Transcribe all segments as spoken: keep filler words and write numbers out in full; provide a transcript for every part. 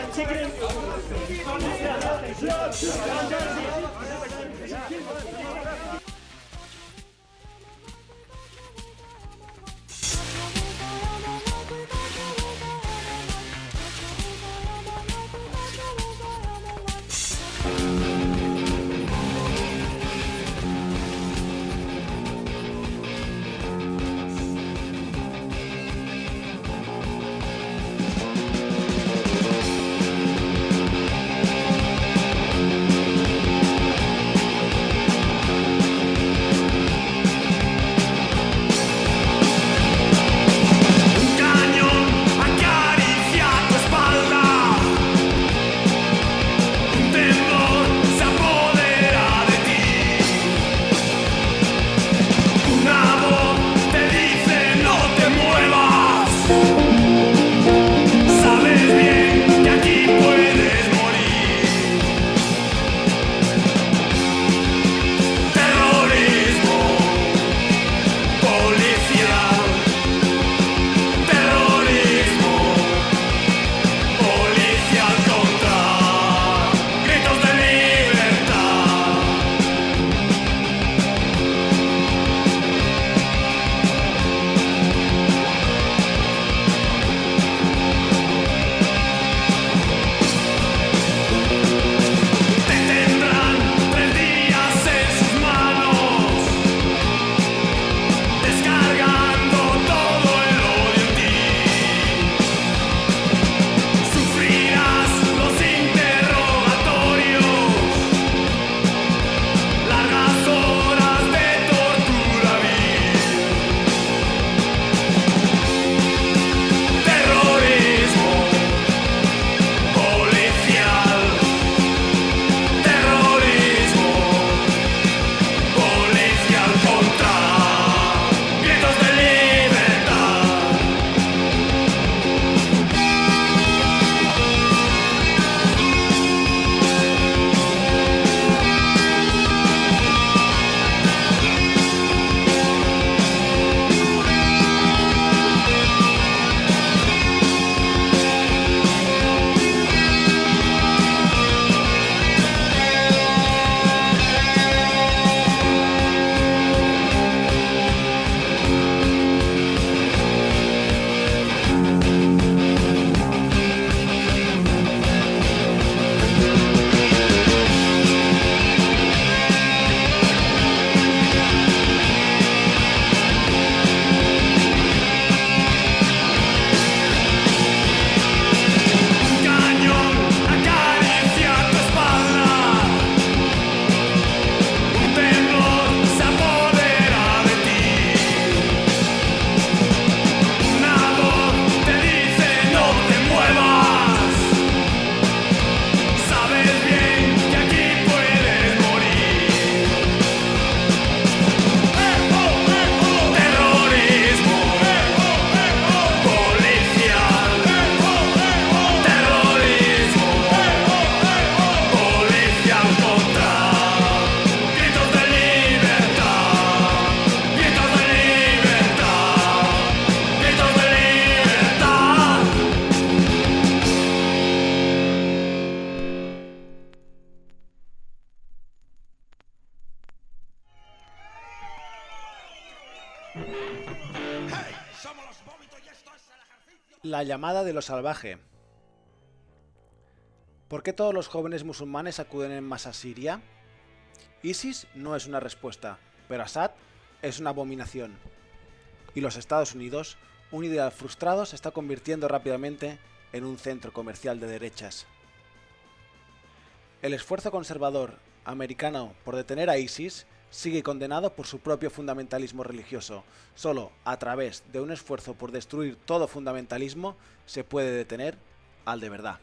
La llamada de lo salvaje. ¿Por qué todos los jóvenes musulmanes acuden en masa a Siria? ISIS no es una respuesta, pero Assad es una abominación. Y los Estados Unidos, un ideal frustrado, se está convirtiendo rápidamente en un centro comercial de derechas. El esfuerzo conservador americano por detener a ISIS sigue condenado por su propio fundamentalismo religioso. Solo a través de un esfuerzo por destruir todo fundamentalismo se puede detener al de verdad.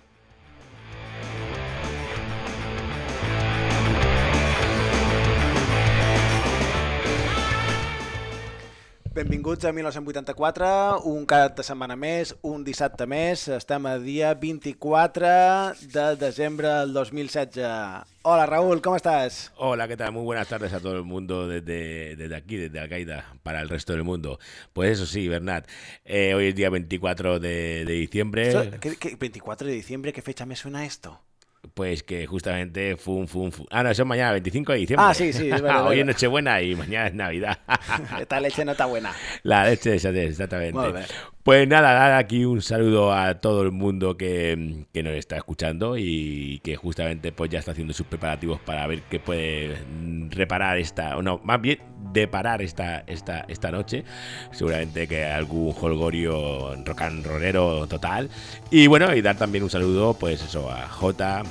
Benvinguts a dinou vuitanta-quatre, un cap de setmana més, un dissabte més. Estem a dia veinticuatro de desembre del dos mil setze. Hola Raúl, ¿cómo estás? Hola, ¿qué tal? Muy buenas tardes a todo el mundo desde, desde aquí, desde Al-Qaeda, para el resto del mundo. Pues eso sí, Bernat, eh, hoy es día veinticuatro de, de diciembre. ¿Esto, qué, qué, veinticuatro de diciembre? ¿Qué fecha me suena esto? Pues que justamente fum, fum, fum. Ah, no, eso es mañana, veinticinco de diciembre. Ah, sí, sí, es verdad. Hoy es Nochebuena y mañana es Navidad. Esta leche no está buena. La leche, exactamente. Muy bien. Pues nada, dar aquí un saludo a todo el mundo que, que nos está escuchando y que justamente pues ya está haciendo sus preparativos para ver qué puede reparar esta, o no, más bien deparar esta, esta, esta noche. Seguramente que algún holgorio rock and rollero total. Y bueno, y dar también un saludo pues eso a Jota,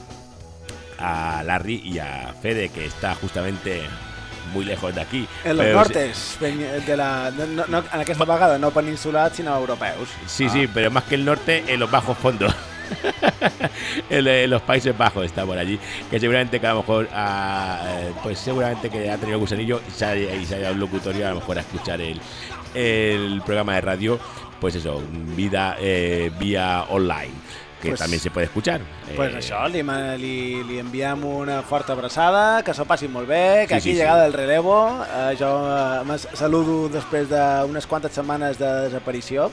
a Larry y a Fede, que está justamente muy lejos de aquí. En los nortes, de la, no, no, en aquesta vegada no peninsulats, sinó europeus. Sí, ah. sí, pero más que el norte, en los bajos fondos. en, en los Países Bajos está por allí, que seguramente que a lo mejor ah, pues seguramente que ha tenido gusanillo y se ha, y se ha ido a un locutorio a lo mejor a escuchar el, el programa de radio, pues eso, vida eh, vía online, que pues, también se puede escuchar. Pues eh... això, li, li, li enviem una forta abraçada, que s'ho passin molt bé, que sí, aquí sí, llegada sí. el relevo. Eh, jo eh, saludo després d'unes quantes setmanes de desaparició.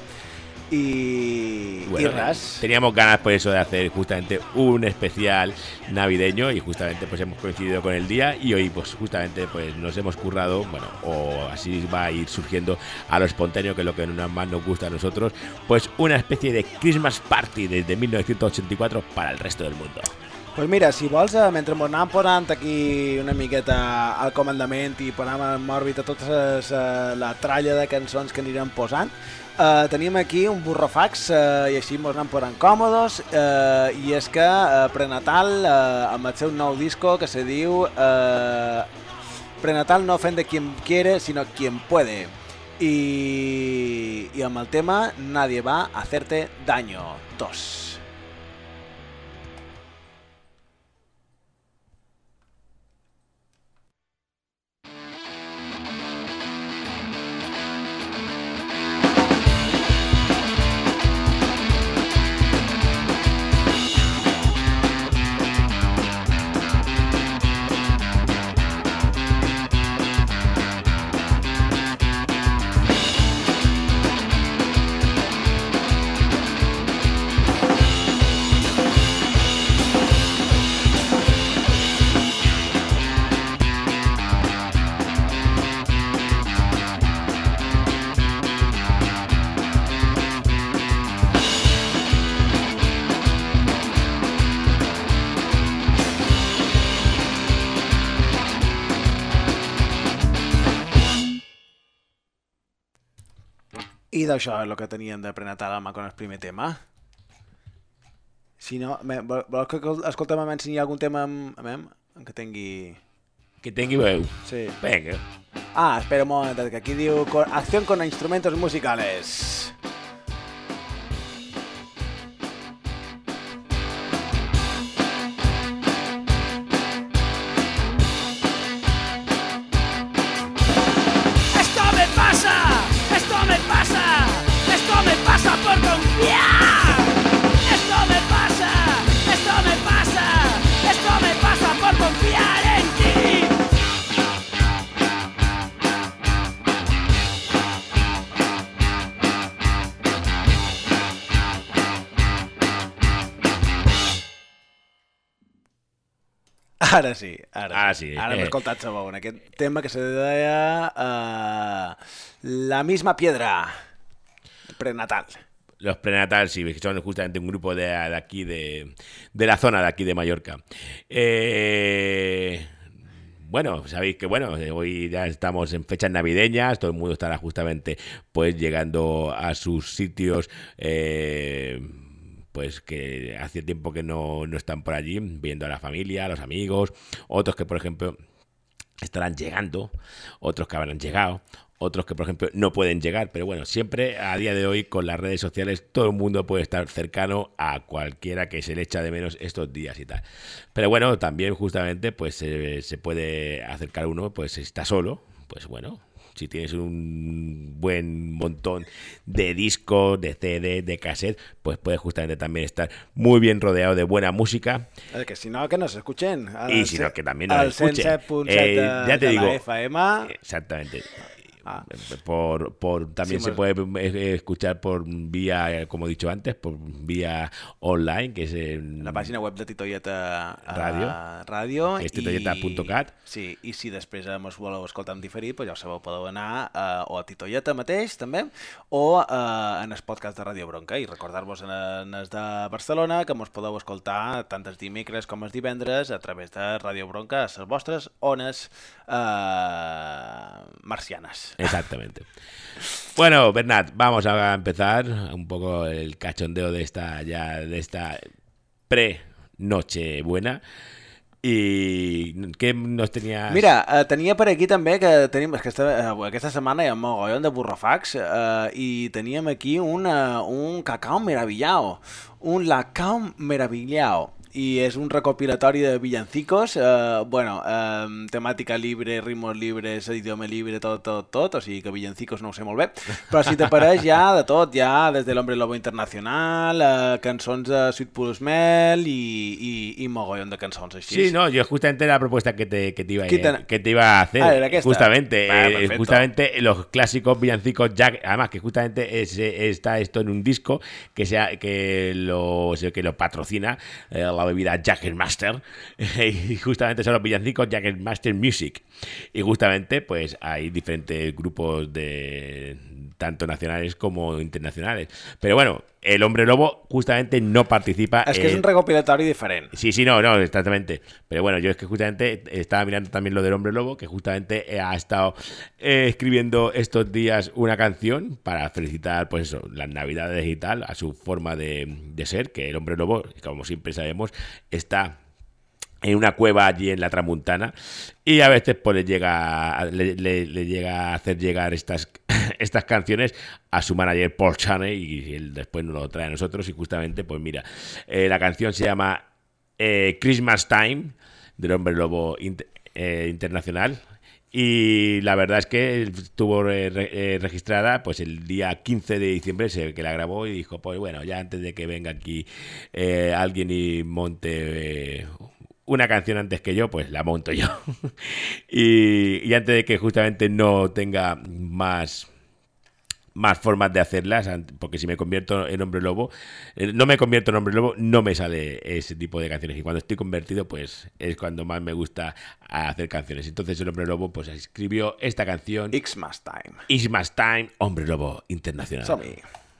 Y, bueno, y ras. Teníamos ganas por eso de hacer justamente un especial navideño y justamente pues hemos coincidido con el día y hoy pues justamente pues nos hemos currado, bueno, o así va a ir surgiendo a lo espontáneo, que es lo que más nos gusta a nosotros, pues una especie de Christmas Party desde mil novecientos ochenta y cuatro para el resto del mundo. Pues mira, si vols, mentre ens anàvem posant aquí una miqueta al comandament i posàvem en òrbita tota la tralla de cançons que anirem posant, eh, tenim aquí un burrofax eh, i així ens anem posant còmodes, eh, i és que eh, Prenatal, eh, amb el seu nou disco que se diu eh, Prenatal no ofende quien quiere, sino quien puede. I, i amb el tema Nadie va a hacerte daño dos. I d'això és el que teníem de Prenatal amb el primer tema. Si no, vols que escoltem a si hi ha algun tema amb, amb, amb que tingui... Que tingui veu? Sí. Venga. Ah, espera un moment, que aquí diu acción con instrumentos musicales. Ara sí, ara, ah, sí. sí. Ara eh. hem escoltat segon, aquest tema que se deia uh, La misma piedra, Prenatal. Los Prenatal, sí, que son justamente un grupo de, de aquí, de, de la zona de aquí de Mallorca. Eh... Bueno, sabéis que bueno, hoy ya estamos en fechas navideñas, todo el mundo estará justamente pues llegando a sus sitios, eh, pues que hace tiempo que no, no están por allí, viendo a la familia, a los amigos, otros que por ejemplo estarán llegando, otros que habrán llegado, otros que por ejemplo no pueden llegar, pero bueno, siempre a día de hoy con las redes sociales todo el mundo puede estar cercano a cualquiera que se le echa de menos estos días y tal. Pero bueno, también justamente pues eh, se puede acercar uno, pues si está solo, pues bueno, si tienes un buen montón de discos, de C D, de cassette, pues puedes justamente también estar muy bien rodeado de buena música. El que si no, que nos escuchen. Y si no, que también nos al escuchen. cent set punt set Eh, de, ya te de digo, la F M. exactamente. Ah. Por, por también Sí, se pues- puede escuchar por vía, como he dicho antes, por vía online, que es en La pàgina web de Titoieta eh, Ràdio. Ràdio Que és titoieta punt cat. Sí, i si després ens voleu escoltar en diferit, doncs ja ho sabeu, podeu anar eh, o a Titoieta mateix, també, o eh, en el podcast de Ràdio Bronca, i recordar-vos en, en els de Barcelona que mos podeu escoltar tant els dimecres com els divendres a través de Ràdio Bronca a les vostres ones eh, marcianes. Exactamente. Bueno, Bernat, vamos a empezar un poco el cachondeo de esta ya de esta pre-noche buena. I què nos tenies... Mira, eh, tenia per aquí també que tenim, és que esta, eh, aquesta setmana hi ha un mogollon de burrofacs eh, i teníem aquí una, un cacao meravillao, un lacao meravillao. Y es un recopilatori de villancicos, eh, bueno, eh, temàtica libre, ritmos libres, idioma libre, tot, tot, tot, o sigui que villancicos no ho sé molt bé, però si t'apareix ja de tot, ja des de l'Hombre Lobo Internacional, eh, cançons de Sweet Pulse Mel i, i, i mogollon de cançons així. Sí, no, yo justamente la propuesta que te, que te, iba, Quiten... que te iba a hacer, ah, era justamente, ah, eh, justamente los clásicos villancicos Jack, además que justamente es, está esto en un disco que, sea, que, lo, que lo patrocina eh, la bebida Jägermeister y justamente son los villancicos Jägermeister Music y justamente pues hay diferentes grupos de tanto nacionales como internacionales, pero bueno, el Hombre Lobo justamente no participa. Es que eh... es un recopilatori diferente. Sí, sí, no, no, exactamente. Pero bueno, yo es que justamente estaba mirando también lo del Hombre Lobo, que justamente ha estado eh, escribiendo estos días una canción para felicitar, pues eso, las Navidades y tal, a su forma de, de ser, que el Hombre Lobo, como siempre sabemos, está en una cueva allí en la Tramuntana y a veces pues le llega le, le, le llega a hacer llegar estas estas canciones a su manager Paul Chaney y él después nos lo trae a nosotros y justamente pues mira, eh, la canción se llama eh, Christmas Time del Hombre Lobo inter, eh, Internacional y la verdad es que estuvo eh, eh, registrada pues el día quince de diciembre se, que la grabó y dijo pues bueno, ya antes de que venga aquí eh, alguien y monte eh, una canción antes que yo, pues la monto yo. y, y antes de que justamente no tenga más, más formas de hacerlas, porque si me convierto en Hombre Lobo, no me convierto en Hombre Lobo, no me sale ese tipo de canciones. Y cuando estoy convertido, pues es cuando más me gusta hacer canciones. Entonces el Hombre Lobo pues escribió esta canción. Xmas Time. Xmas Time, Hombre Lobo Internacional. Som-hi.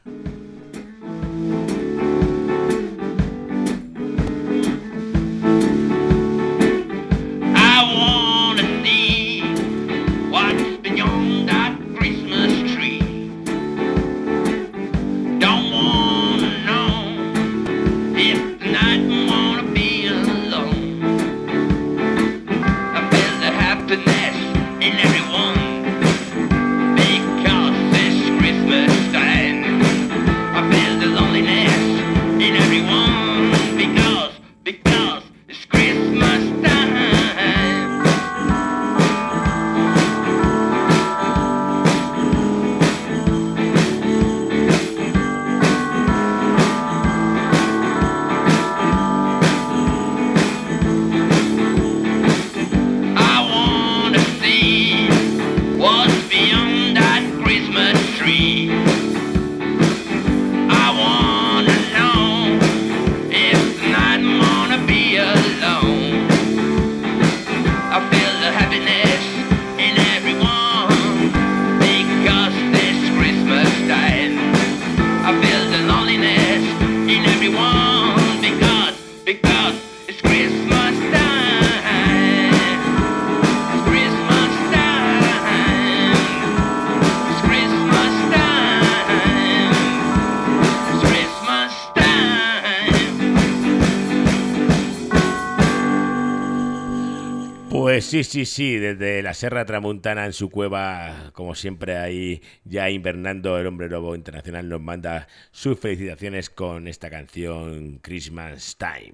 Pues sí, sí, sí, desde la Serra Tramuntana en su cueva, como siempre ahí ya invernando, el Hombre Lobo Internacional nos manda sus felicitaciones con esta canción Christmas Time.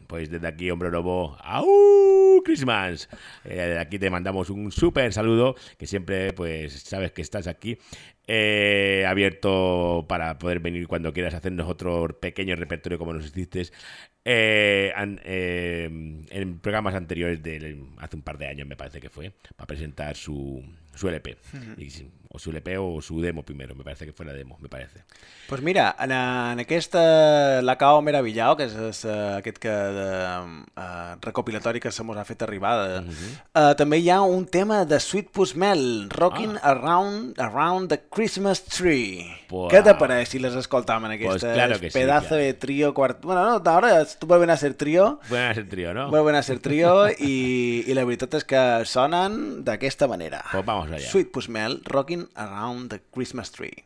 pues desde aquí, Hombre Lobo, ¡au! Christmas. Eh, de aquí te mandamos un súper saludo, que siempre, pues, sabes que estás aquí. Eh, abierto para poder venir cuando quieras hacernos otro pequeño repertorio como nos hiciste eh, an, eh, en programas anteriores de hace un par de años, me parece que fue, para presentar su, su L P. Uh-huh. I, o su L P o su demo primero, me parece que fue la demo, me parece. Pues mira, en, en aquest uh, La Cao Meravillao, que és, és uh, aquest que, de, uh, recopilatori que se mos ha fet arribar, de, uh-huh. uh, també hi ha un tema de Sweet Pusmel, Rocking ah. around, around the Christmas Tree. Wow. ¿Qué te parece si les escoltamos en aquest pues claro que pedazo sí, claro. de trío? Quart... Bueno, no, ahora vuelven a ser trío. Vuelven a ser trío, ¿no? Vuelven a ser trío i, i la veritat és que sonen d'aquesta manera. Pues vamos allá. Sweet Pusmel, Rocking around the Christmas Tree.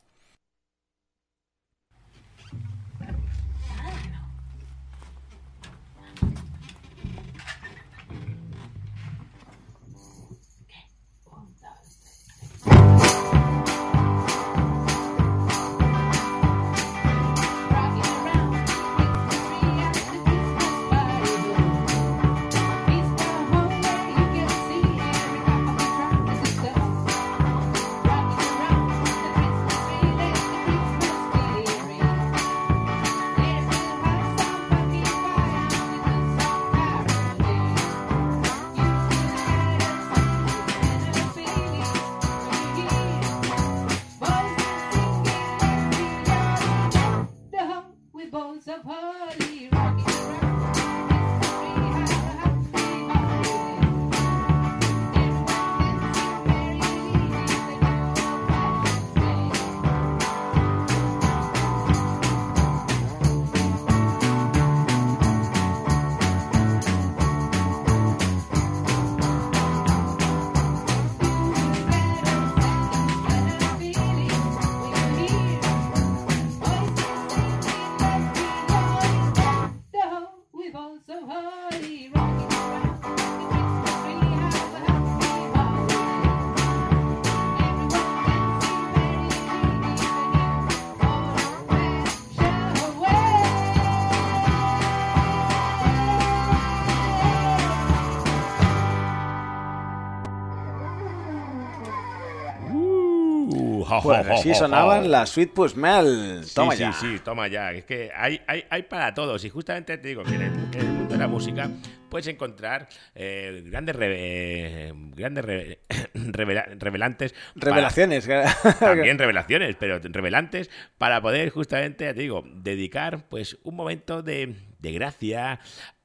Pues así sonaban las Sweet Pusmel. Toma sí, ya. Sí, sí, toma ya. Es que hay, hay, hay para todos. Y justamente te digo que en el, en el mundo de la música puedes encontrar eh, grandes re, grandes re, revela, revelantes. Revelaciones. Para, también revelaciones, pero revelantes para poder justamente, te digo, dedicar pues un momento de, de gracia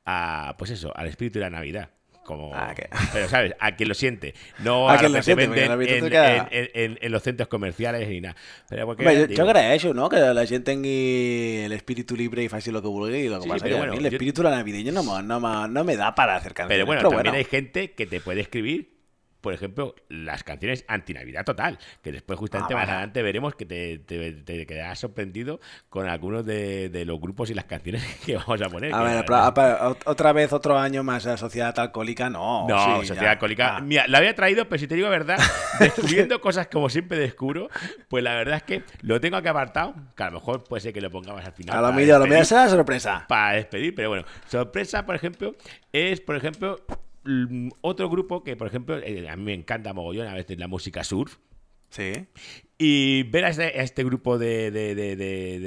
a, pues eso, al espíritu de la Navidad. Como, ah, okay. Pero, ¿sabes? A quien lo siente. No a, a lo que se venden en, en, en, en, en los centros comerciales ni nada. Pero porque, Home, jo, jo agraeixo, no? Que la gent tingui l'espíritu libre y faci lo que vulgui. Y lo que sí, pasa que bueno, a mí el espíritu yo... navideño no, no, no, no me da para hacer canciones. Pero bueno, pero también bueno. hay gente que te puede escribir, por ejemplo, las canciones anti-Navidad total, que después justamente ah, más vale. adelante veremos que te, te, te quedarás sorprendido con algunos de, de los grupos y las canciones que vamos a poner. A ver, pero, pero, otra vez otro año más a Sociedad Alcohólica, no. No, sí, Sociedad ya. Alcohólica, ah. mira, la había traído, pero si te digo la verdad, descubriendo cosas como siempre descubro, pues la verdad es que lo tengo aquí apartado, que a lo mejor puede ser que lo pongamos al final. A lo mejor, a lo mejor será sorpresa. Para despedir, pero bueno, sorpresa, por ejemplo, es, por ejemplo... Otro grupo que, por ejemplo, a mí me encanta mogollón a veces la música surf. Sí. Y ver a este, a este grupo de de, de, de,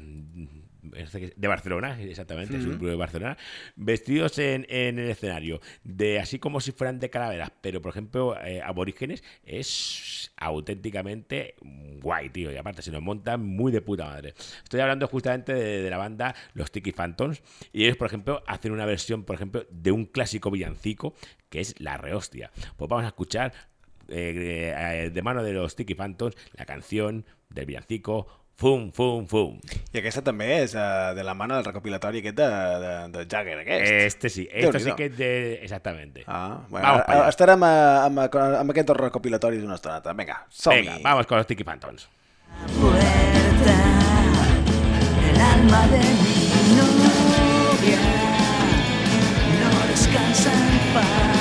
de, de Barcelona, exactamente, mm-hmm. es un grupo de Barcelona, vestidos en, en el escenario, de así como si fueran de calaveras, pero, por ejemplo, eh, aborígenes, es auténticamente guay, tío. Y aparte se nos montan muy de puta madre. Estoy hablando justamente de, de la banda Los Tiki Phantoms. Y ellos, por ejemplo, hacen una versión, por ejemplo, de un clásico villancico que es La Rehostia. Pues vamos a escuchar eh, eh, de mano de Los Tiki Phantoms la canción del villancico Fum, fum, fum. I aquesta també és uh, de la mano del recopilatori aquest de, de, de Jagger, aquest. Este sí, esto sí que es de... Exactamente. Ah, bueno, ara, estarem amb, amb, amb aquests recopilatoris una estonata. Vinga, som-hi. Venga, vamos con los Tiki Phantoms. Puerta, el alma de mi novia no descansa en paz.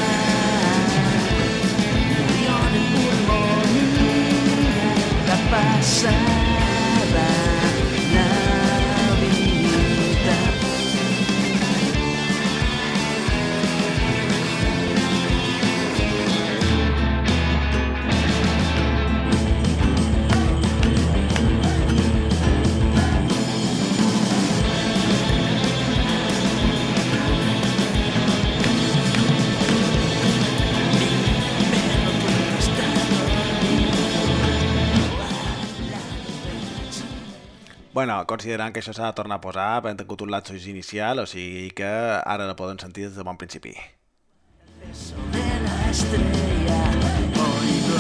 Murió de pulmonía la pasada. Bueno, considerant que això s'ha de tornar a posar, hem tingut un lapsus inicial, o sigui que ara la poden sentir des de bon principi. Beso de la estrella, oigo.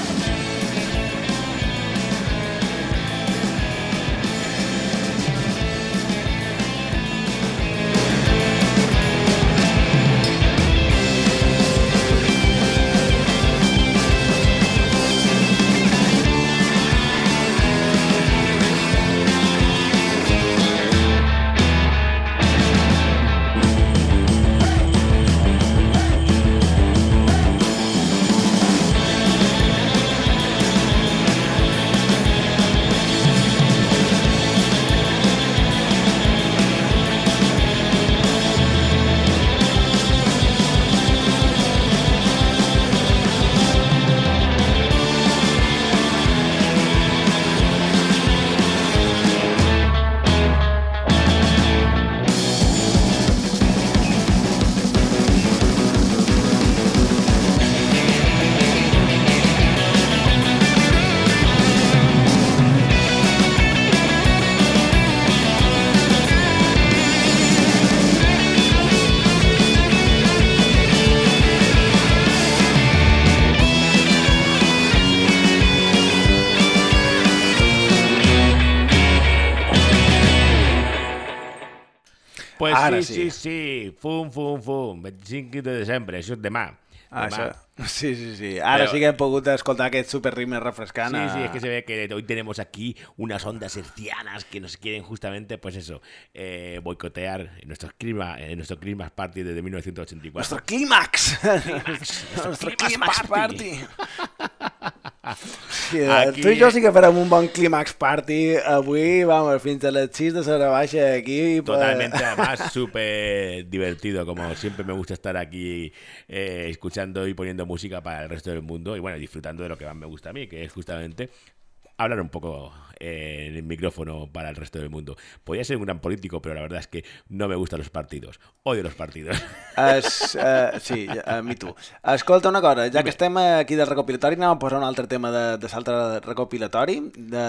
Pues Ara sí, sí. sí, sí, fum, fum, fum, veinticinc de desembre, això és demà. Ah, Demà. això... Sí, sí, sí. Ara Però- sí que hem pogut escoltar aquest super ritme refrescant. Sí, a- sí, es que se ve que hoy tenemos aquí unas ondas hercianas que nos quieren justamente, pues eso, eh, boicotear en nuestros clima, en nuestro Christmas Party desde mil novecientos ochenta y cuatro. Nuestro clímax. nuestro Nuestro clímax clímax party. party. Sí, eh, Aquí- tu i jo sí que farem un bon clímax party avui, vamos, fins a les sis de la baixa aquí. pues- Totalmente, además, súper divertido, como siempre me gusta estar aquí eh, escuchando y poniendo música para el resto del mundo y bueno, disfrutando de lo que más me gusta a mí, que es justamente hablar un poco eh, en el micrófono para el resto del mundo. Podría ser un gran político, pero la verdad es que no me gustan los partidos. Odio los partidos. Es, uh, sí, a mi tu. Escolta una cosa, ja que estem aquí del recopilatori, anem a posar un altre tema de, de l'altre recopilatori de...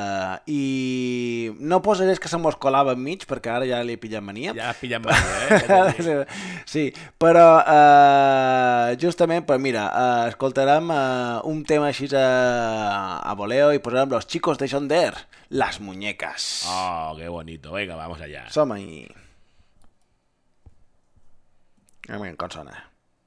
i no posaré que se mos colava enmig perquè ara ja li pillam mania. Ya has pillado más, ¿eh? Ya te- Sí, però uh, justament, pues mira, uh, escoltarem uh, un tema així a, a voleo i posarem Los chicos de John Deere, Las muñecas. Oh, qué bonito. Venga, vamos allá. Som-hi. A veure com sona.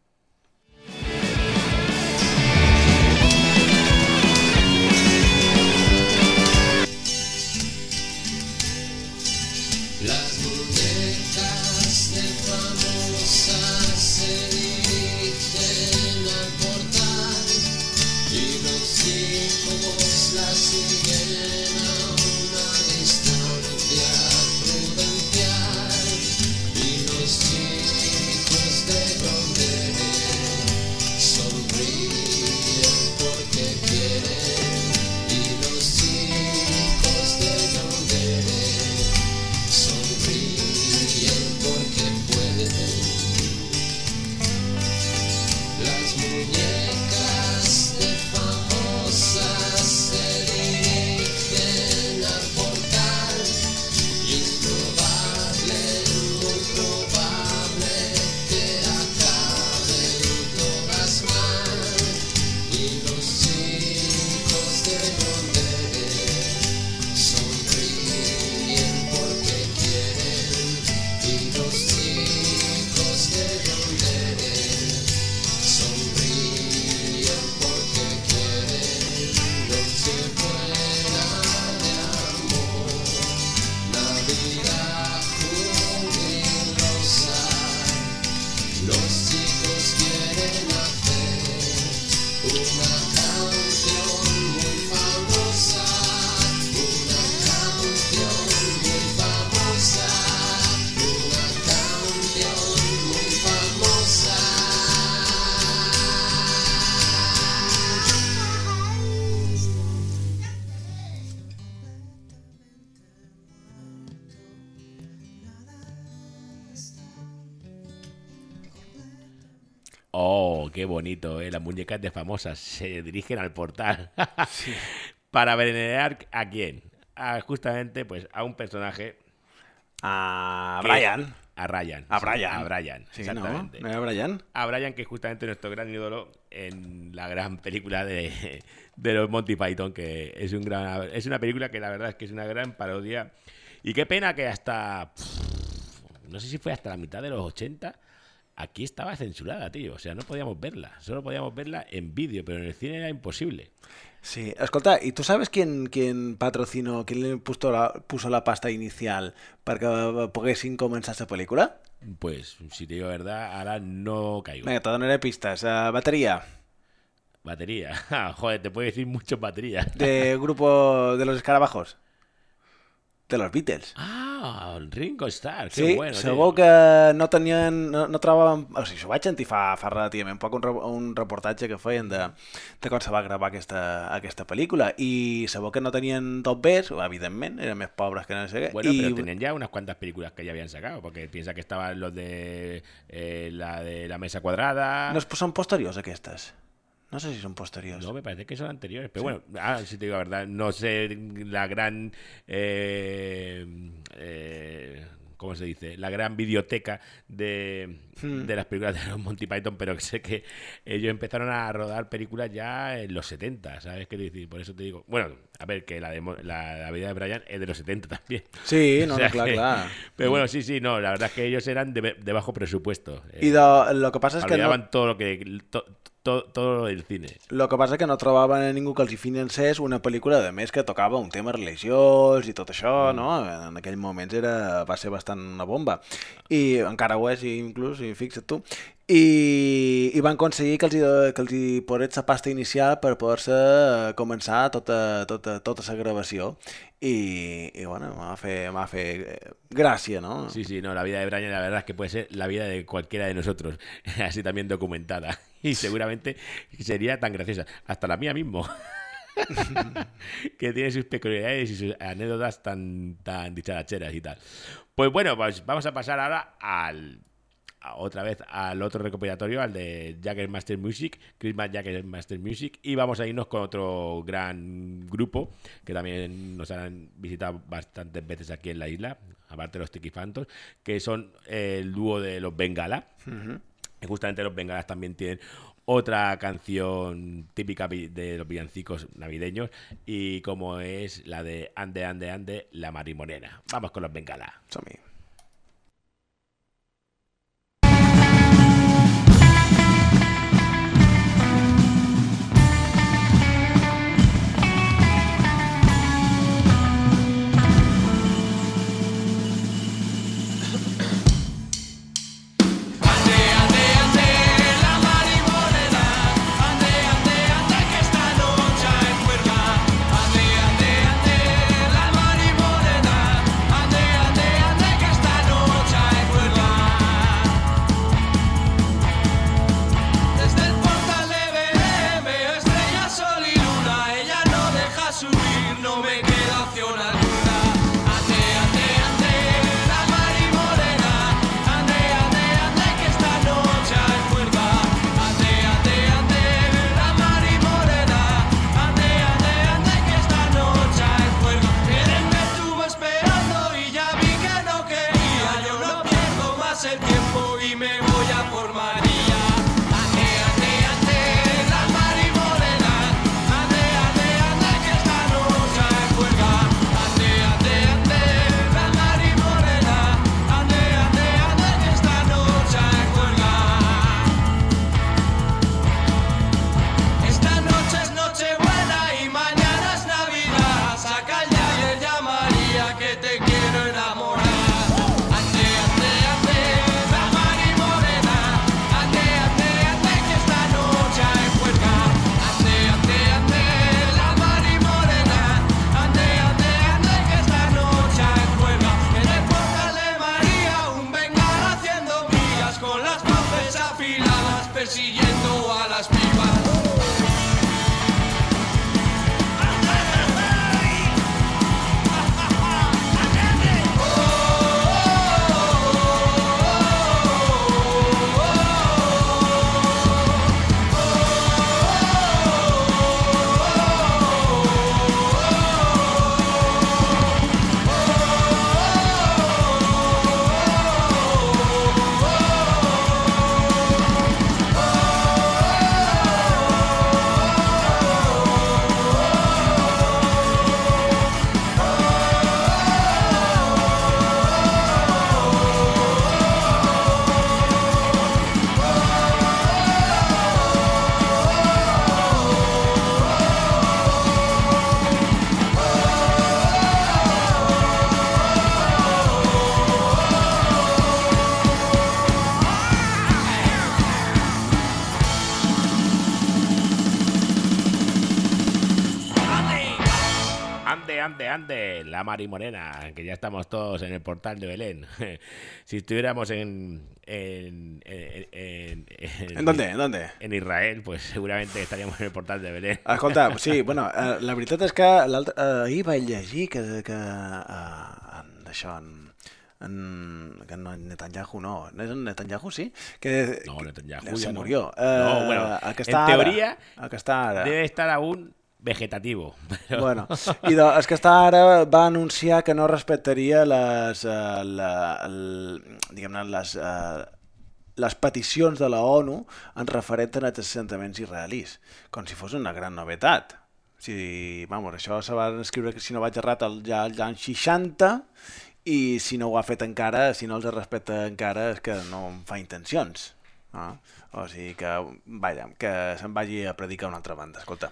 Las muñecas de famosas se dirigen al portal y los chicos las siguen a una distancia prudencial y los chicos de donde sonríen porque quieren y los chicos de donde sonríen porque pueden. Las muñecas de famosas se dirigen al portal. Improbable, muy probable que acaben todas mal. Y los chicos de donde sonríen porque quieren y los chicos de donde sonríen porque quieren noche buena de amor, Navidad jubilosa. Los chicos quieren hacer una canción muy famosa, una canción muy famosa, una canción muy famosa. Oh, qué bonito, ¿eh? Las muñecas de famosas se dirigen al portal. ¿Para venerar a quién? a, justamente pues a un personaje... A que- Brian. A Ryan. A sí, Brian. A Brian, Sí, exactamente. ¿no? ¿No era Brian? A Brian, que es justamente nuestro gran ídolo en la gran película de, de los Monty Python, que es un gran es una película que la verdad es que es una gran parodia. Y qué pena que hasta... No sé si fue hasta la mitad de los ochenta... Aquí estaba censurada, tío. O sea, no podíamos verla. Solo podíamos verla en vídeo, pero en el cine era imposible. Sí, escolta, ¿y tú sabes quién, quién patrocinó, quién le puso la, puso la pasta inicial para que poguessin començar esta película? Pues, si te digo la verdad, ahora no caigo. Venga, te donaré pistas. Uh, batería, Batería. Ah, joder, te puedo decir mucho batería. de grupo de los escarabajos. De los Beatles. Ah, Ringo Starr. Qué Sí, bueno, tío. segur que no tenien, no, no trobaven... O sigui, s'ho vaig sentir fa, fa relativament poc, un, re- un reportatge que feien de, de com se va gravar aquesta, aquesta pel·lícula, i segur que no tenien tot bé, evidentment, eren més pobres que no sé què. Bueno, i... pero tenían ya unas cuantas películas que ya habían sacado, porque piensa que estaban los de eh, la de la mesa cuadrada. No són posteriors, aquestes? No sé si són posteriors. No, me parece que son anteriores. Pero bueno, ah, si te digo la verdad, no sé la gran. Eh, eh, ¿Cómo se dice? La gran biblioteca de, Hmm. de las películas de los Monty Python, pero sé que ellos empezaron a rodar películas ya en los setenta, ¿sabes qué decir? Por eso te digo. Bueno, a ver, que la, de, Mo- la, la vida de Brian es de los setenta también. Sí, no, O sea no, clar, que- clar. Pero bueno, sí, sí, no, la verdad es que ellos eran de, de bajo presupuesto. I Eh, de, lo que passa és que no, olvidaban todo lo que to- to- todo lo del cine. lo que passa és que no trobaven a ningú que els hi financés una pel·lícula, de més, que tocava un tema religiós i tot això, no? En aquell moments era, va ser bastant una bomba. I encara ho és, inclús, i fixa't tu. I, i van aconseguir que els, hi, que els hi posés la pasta inicial per poder-se començar tota, tota, tota la gravació. I, i bueno, m'ha fet, m'ha fet eh, gràcia, no? Sí, sí, no, la vida de Brian la verdad es que puede ser la vida de cualquiera de nosotros, así también documentada. Y seguramente sería tan graciosa, hasta la mía mismo, que tiene sus peculiaridades y sus anécdotas tan, tan dicharacheras y tal. Pues bueno, pues vamos a pasar ahora al... a- otra vez al otro recopilatorio, al de Jagger Master Music, Christmas Jagger Master Music, y vamos a irnos con otro gran grupo que también nos han visitado bastantes veces aquí en la isla, aparte de los Tiki Phantoms, que son eh, el dúo de los Bengala. Y justamente los Bengalas también tienen otra canción típica vi- de los villancicos navideños, y como es la de Ande, Ande, Ande, la Marimonena. Vamos con los Bengalas. Som-hi. Ande, ande, ande, la marimonena, ande, ande, ande, que Ande, ande, ande, la Mari Morena, que ya estamos todos en el portal de Belén. Si estuviéramos en... ¿En, en, en, en, ¿En dónde? ¿En dónde? En Israel, pues seguramente estaríamos en el portal de Belén. Escolta, sí, bueno, eh, la veritat és que l'altre, eh, ahir vaig llegir que, que eh, en, això, en, en, que no, Netanyahu no, no és en Netanyahu, sí? Que, No, Netanyahu que se ya no. murió. Eh, No, bueno, el que en està teoria ara, el que està ara. Debe estar aún vegetativo. Pero... Bueno, i de, el que està ara va anunciar que no respectaria les, uh, la, el, diguem-ne, les, uh, les peticions de la ONU en referent als assentaments israelis, com si fos una gran novetat. Si, vamos, això se va escriure, que si no vaig errat, al, ja als anys seixanta, i si no ho ha fet encara, si no els respecta encara, és que no em fa intencions. No? O sigui que, vaja, que se'n vagi a predicar una altra banda, escolta.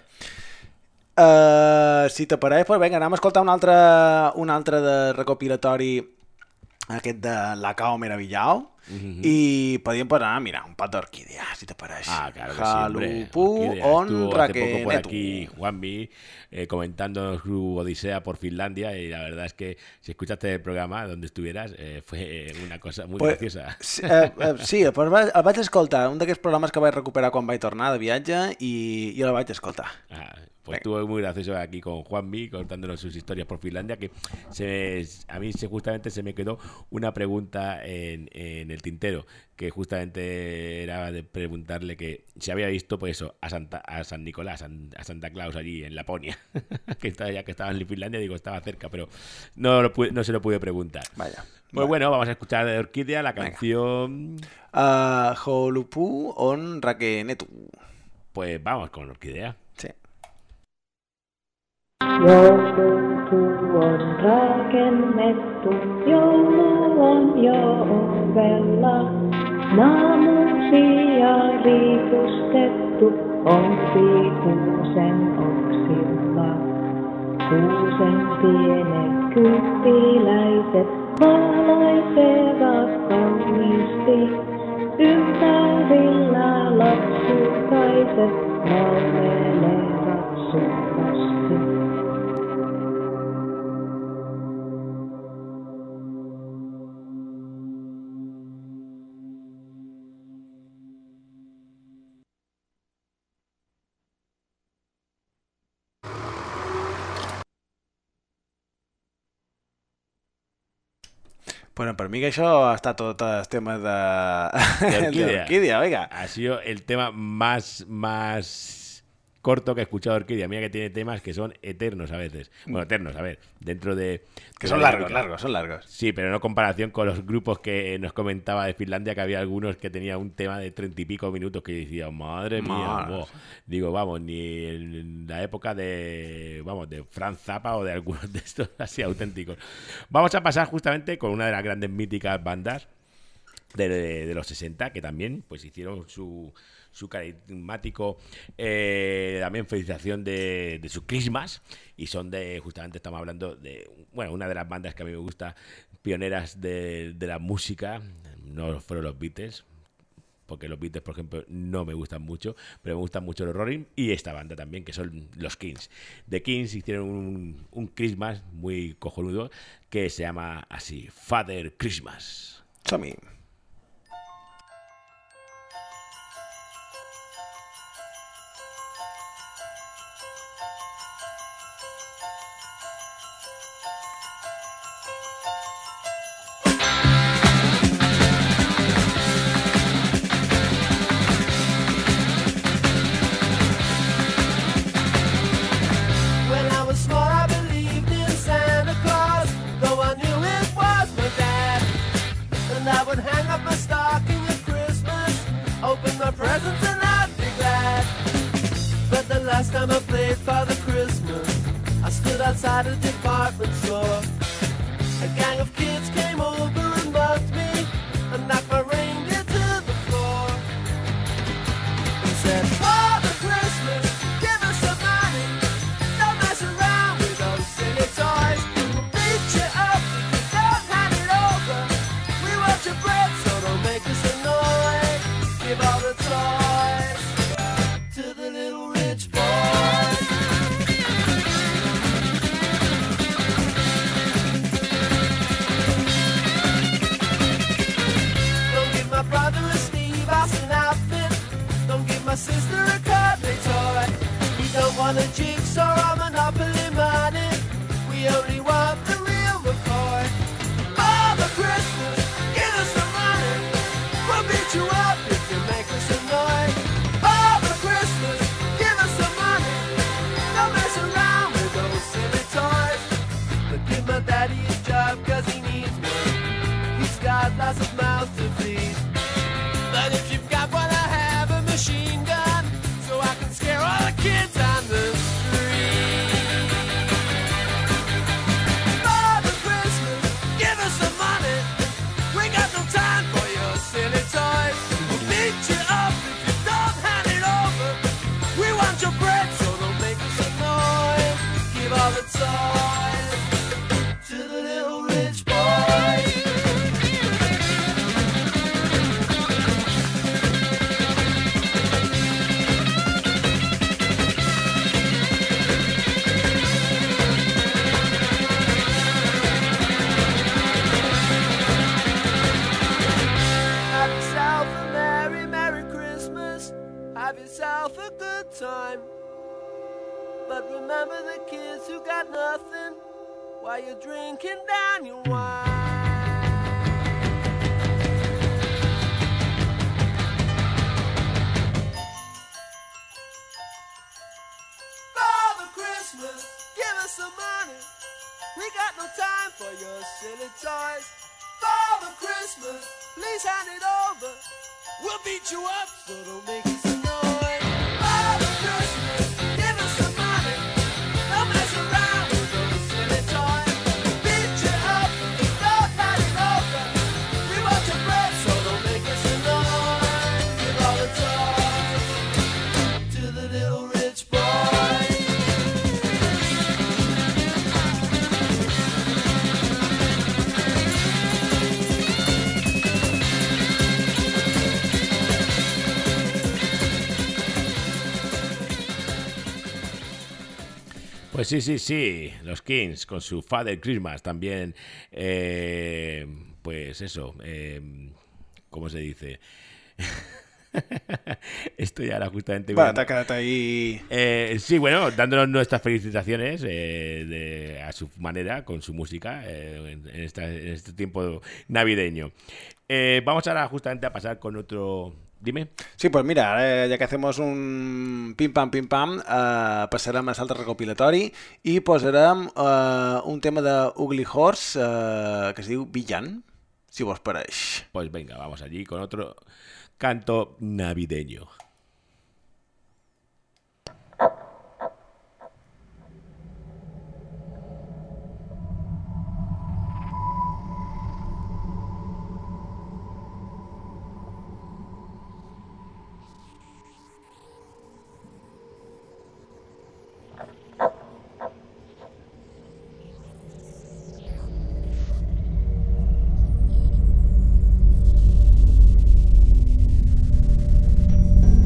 Uh, si t'apareix, pues vinga, anem a escoltar un altre, un altre de recopilatori, aquest de La Cao Meravillao, uh-huh. I podíem posar, mira, un pat d'orquídea, si t'apareix. Ah, claro que sí, hombre. Jalupú on Estuvo hace poco por Raquenetu. aquí Juanmi eh, comentando su odisea por Finlandia, y la verdad es que si escuchaste el programa donde estuvieras, eh, fue una cosa muy Pues, graciosa. sí, eh, eh, sí, pues va- el vaig escoltar, un d'aquests programes que vaig recuperar quan vaig tornar de viatge, i, i el vaig escoltar. Ah, pues estuvo muy gracioso aquí con Juanmi contándonos sus historias por Finlandia, que se, a mí se, justamente se me quedó una pregunta en, en el tintero, que justamente era de preguntarle que si había visto, pues eso, a Santa, a San Nicolás, a Santa Claus allí en Laponia, que estaba, ya que estaba en Finlandia, digo, estaba cerca, pero no, lo pude- no se lo pude preguntar. Vaya. Pues bueno, vamos a escuchar de Orquídea la canción. Uh, Jalupú on Raquenetu. Pues vamos con Orquídea. Sí. Joulu on rakennettu, joulu on jo ovella. Naamusia riipustettu on kuusen oksilla. Kuusen pienet kynttiläiset valaisevat kauniisti. Ympärillä lapsukaiset laulelevat sukasti. Bueno, per mi que això està tot el tema de... Orquídea. Orquídea, venga. Ha sido el tema más, más corto que he escuchado de Orquídea. Mira que tiene temas que son eternos a veces. Bueno, eternos, a ver, dentro de... Que de son la largos, dinámica. largos, son largos. Sí, pero no en comparación con los grupos que nos comentaba de Finlandia, que había algunos que tenían un tema de treinta y pico minutos que decía, madre mía, Madre. wow". Digo, vamos, ni en la época de, vamos, de Franz Zappa o de algunos de estos así auténticos. Vamos a pasar justamente con una de las grandes míticas bandas de, de, de los sesenta, que también pues hicieron su, su carismático eh, también felicitación de, de su Christmas, y son de, justamente estamos hablando de, bueno, una de las bandas que a mí me gusta, pioneras de, de la música. No fueron los Beatles, porque los Beatles, por ejemplo, no me gustan mucho, pero me gustan mucho los Rolling, y esta banda también, que son los Kings. The Kings hicieron un, un Christmas muy cojonudo que se llama así, Father Christmas. Som-hi. When I was small, I believed in Santa Claus, though I knew it was my dad. And I would hang up my stocking at Christmas, open my presents, and I'd be glad. But the last time I played Father Christmas, I stood outside a department store. A gang of kids came over and mugged me and knocked my reindeer to the floor. He said, Father Christmas, give us some money. Don't mess around with those silly toys. We'll beat you up if you don't hand it over. We want your bread, so don't make us annoyed. Give all the toys to the little rich boys. want a jigsaw or Monopoly money. We only want the real McCoy. Father Christmas, give us some money. We'll beat you up if you make us annoyed. Father Christmas, give us some money. Don't mess around with those silly toys. But give my daddy a job cause he needs one. He's got lots of mouths to feed. But if you've got one, I have a machine gun, so I can scare all the kids on the street. Father Christmas, give us some money. We got no time for your silly toys. We'll beat you up if you don't hand it over. We want your bread, so don't make us annoyed. Give all the toys to the little rich boy. Have yourself a merry, merry Christmas. Have yourself a good time. But remember the kids who got nothing while you're drinking down your wine. Father Christmas, give us some money. We got no time for your silly toys. Father Christmas, please hand it over. We'll beat you up, so don't make us annoyed. Father Christmas, give us some money. Don't mess around with those silly toys. We'll beat you up, don't hand it over. We want your bread, so don't make us annoyed. Give all the toys to the little rich boy. Pues sí, sí, sí, los Kings con su Father Christmas también, eh, pues eso, eh, ¿cómo se dice? Esto ya era justamente... Bueno, te has quedado ahí. Eh, sí, bueno, dándonos nuestras felicitaciones eh, de, a su manera, con su música, eh, en, en, esta, en este tiempo navideño. Eh, vamos ahora justamente a pasar con otro... Dime. Sí, pues mira, eh, ja que hacemos un pim-pam, pim-pam, eh, passarem al saltre recopilatori i posarem eh, un tema de Ugly Horse eh, que es diu Villan, si vos pareix. Pues venga, vamos allí con otro canto navideño. Thank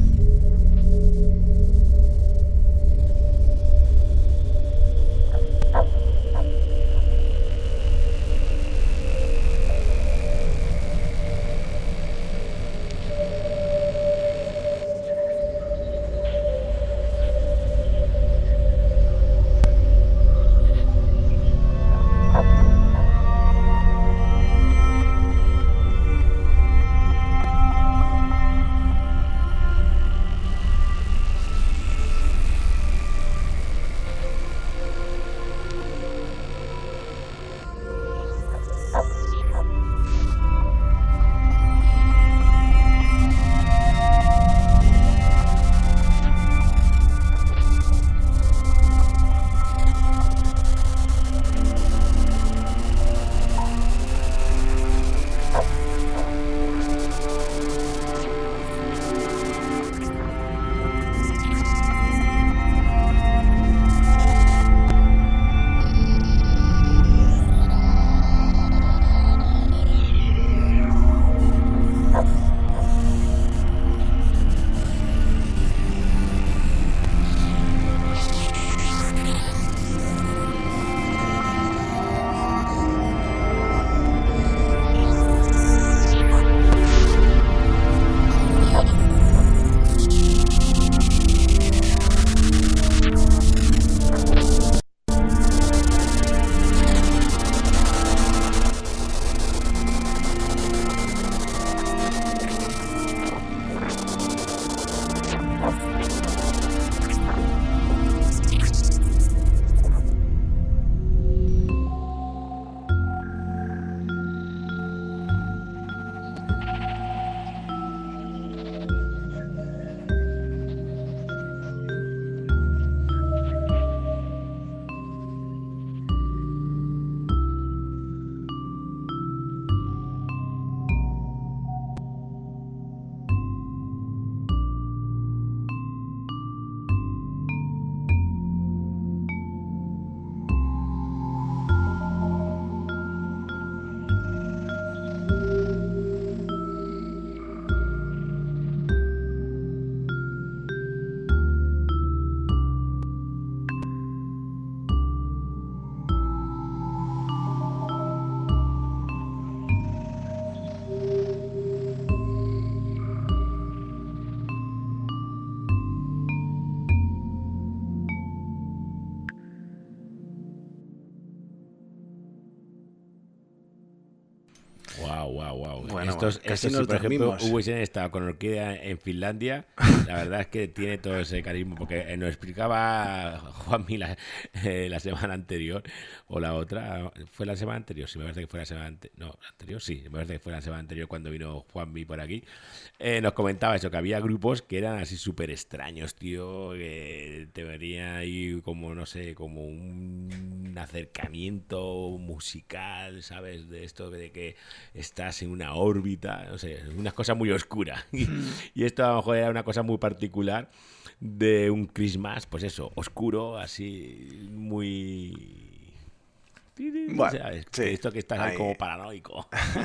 wow, wow. Bueno, estos, casi estos, si nos por ejemplo, dormimos. hubiesen estado con Orquídea en Finlandia, la verdad es que tiene todo ese carisma, porque nos explicaba Juanmi la, eh, la semana anterior, o la otra, fue la semana anterior, sí, me parece que fue la semana anterior, no, la anterior, sí, me parece que fue la semana anterior cuando vino Juanmi por aquí, eh, nos comentaba eso, que había grupos que eran así súper extraños, tío, que te vería ahí como, no sé, como un acercamiento musical, ¿sabes? De esto de que estás en una órbita, no sé, una cosa muy oscura. Y, y esto a lo mejor era una cosa muy particular de un Christmas, pues eso, oscuro, así, muy... Bueno, ¿sabes? sí, Esto que estás ahí ahí. como paranoico.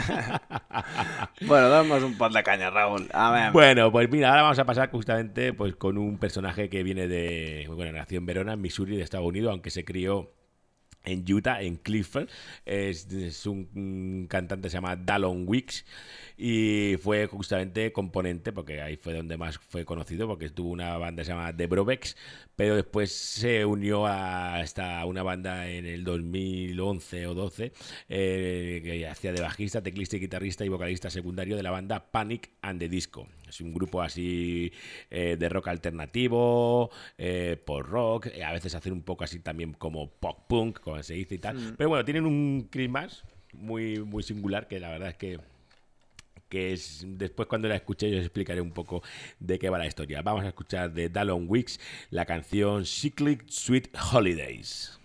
Bueno, damos un par de caña, Raúl. A ver. Bueno, pues mira, ahora vamos a pasar justamente pues con un personaje que viene de, bueno, nació en Verona, en Missouri, de Estados Unidos, aunque se crió en Utah, en Clifford. Es, es un, un cantante que se llama Dallon Weeks y fue justamente componente, porque ahí fue donde más fue conocido, porque tuvo una banda que se llama The Brobex, pero después se unió a esta, una banda en el dos mil once o doce eh, que hacía de bajista, teclista y guitarrista y vocalista secundario de la banda Panic and the Disco. Es un grupo así eh, de rock alternativo, eh, por rock, eh, a veces hacen un poco así también como pop punk, como se dice y tal. Mm. Pero bueno, tienen un Christmas muy, muy singular que la verdad es que que es, después cuando la escuché yo os explicaré un poco de qué va la historia. Vamos a escuchar de Dallon Weeks la canción Cyclic Sweet Holidays.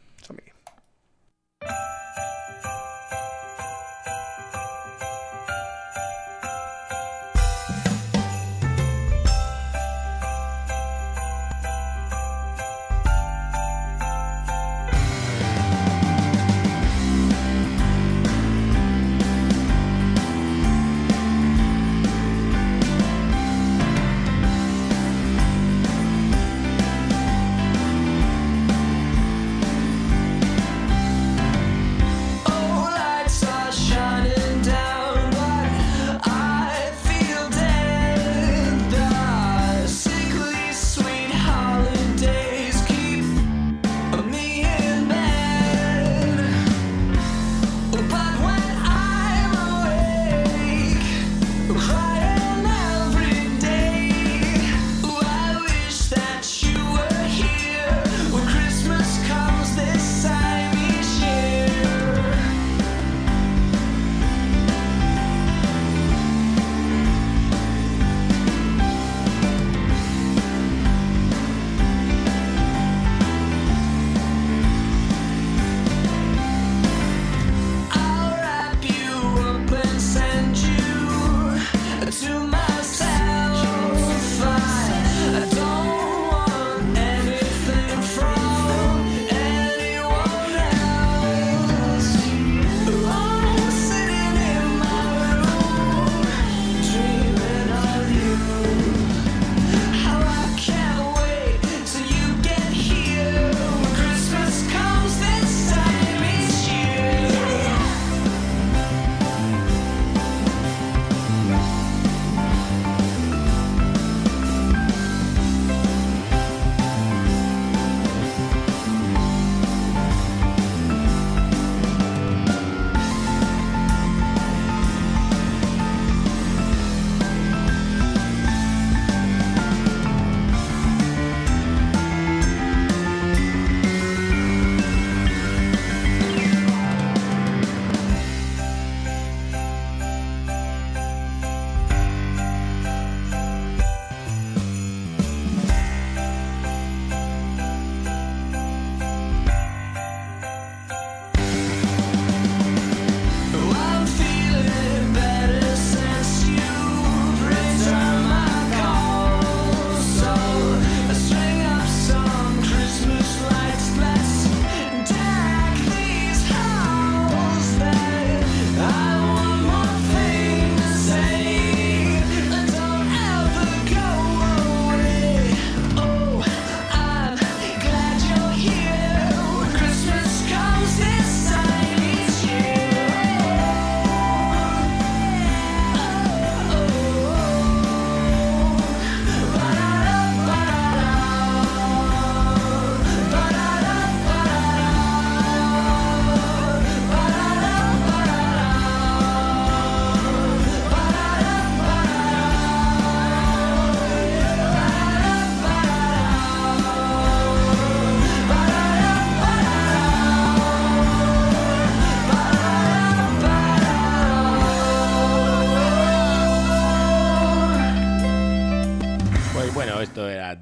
Cyclic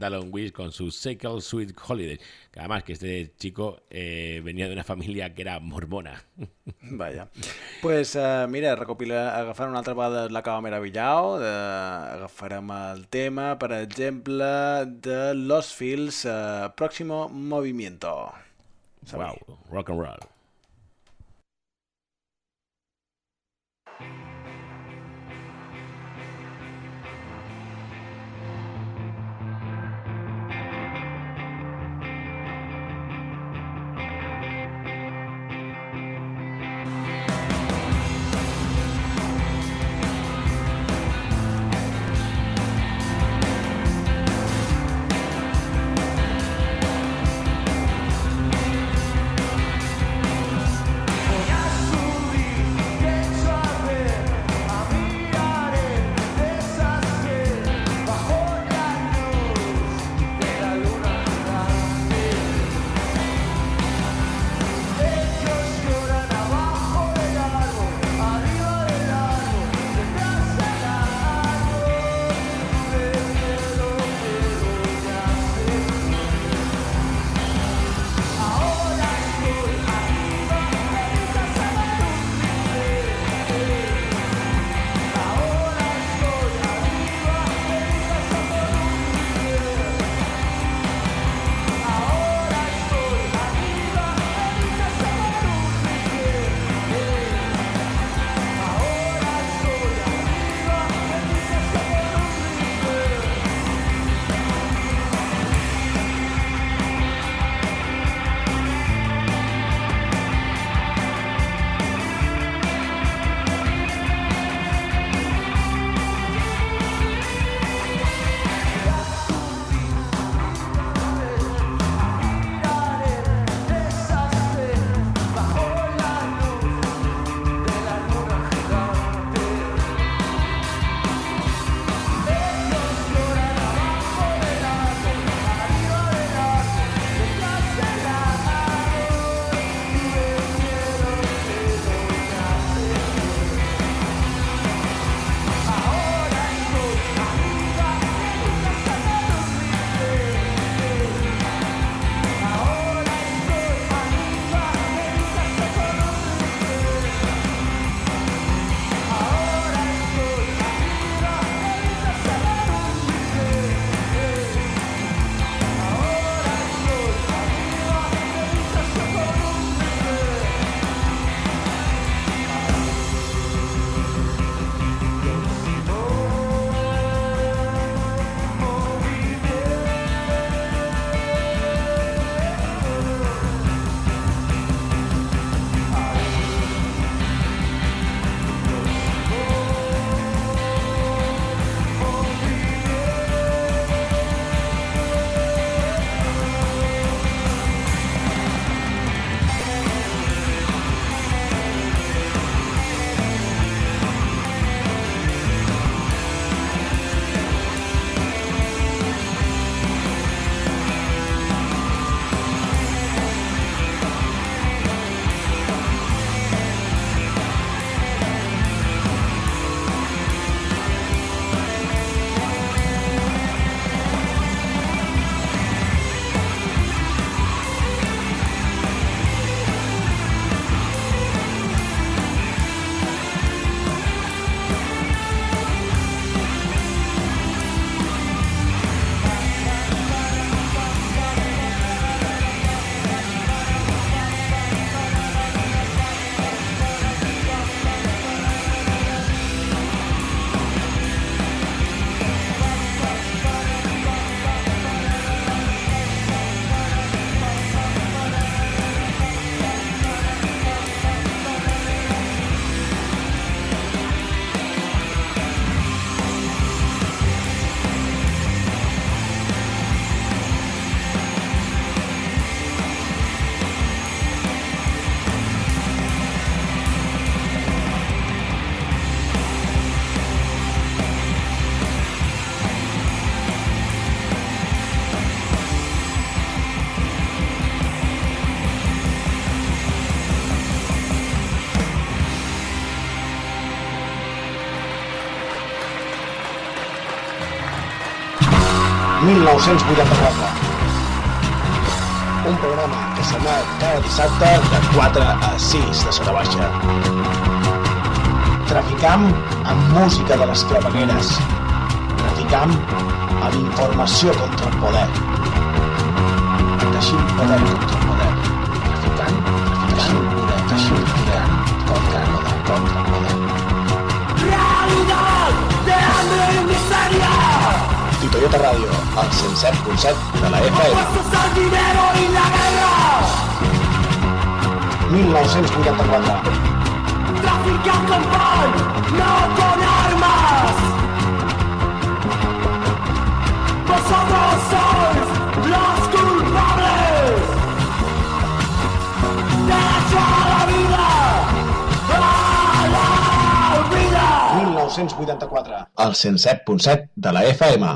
Alan Weiss con su Cycle Sweet Holiday. Que además que este chico eh, venía de una familia que era mormona. Vaja. Pues uh, mira, recopila, agafarem una altra vegada l'acaba meravillau, de, agafarem el tema, per exemple, de Los Fields, uh, Próximo Movimiento. Wow, rock and roll. Thank mil nou-cents vuitanta-quatre. Un programa que s'emet cada dissabte de quatre a sis de Sota Baixa. Traficam amb música de les clavegueres. Traficam amb informació contra el poder. Teixim poder contra el poder. Traficant, traficant, poder, teixim poder contra el poder, contra el poder. Realidad de hambre y miseria. Titoyota Radio, al cent set punt set de la F M. Puestos al dinero y la guerra. mil nou-cents vuitanta-quatre. Trafican con pan, no con armas. Vosotros sois los culpables. Derecho a la vida, a la vida. mil nou-cents vuitanta-quatre. Al cent set punt set de la F M.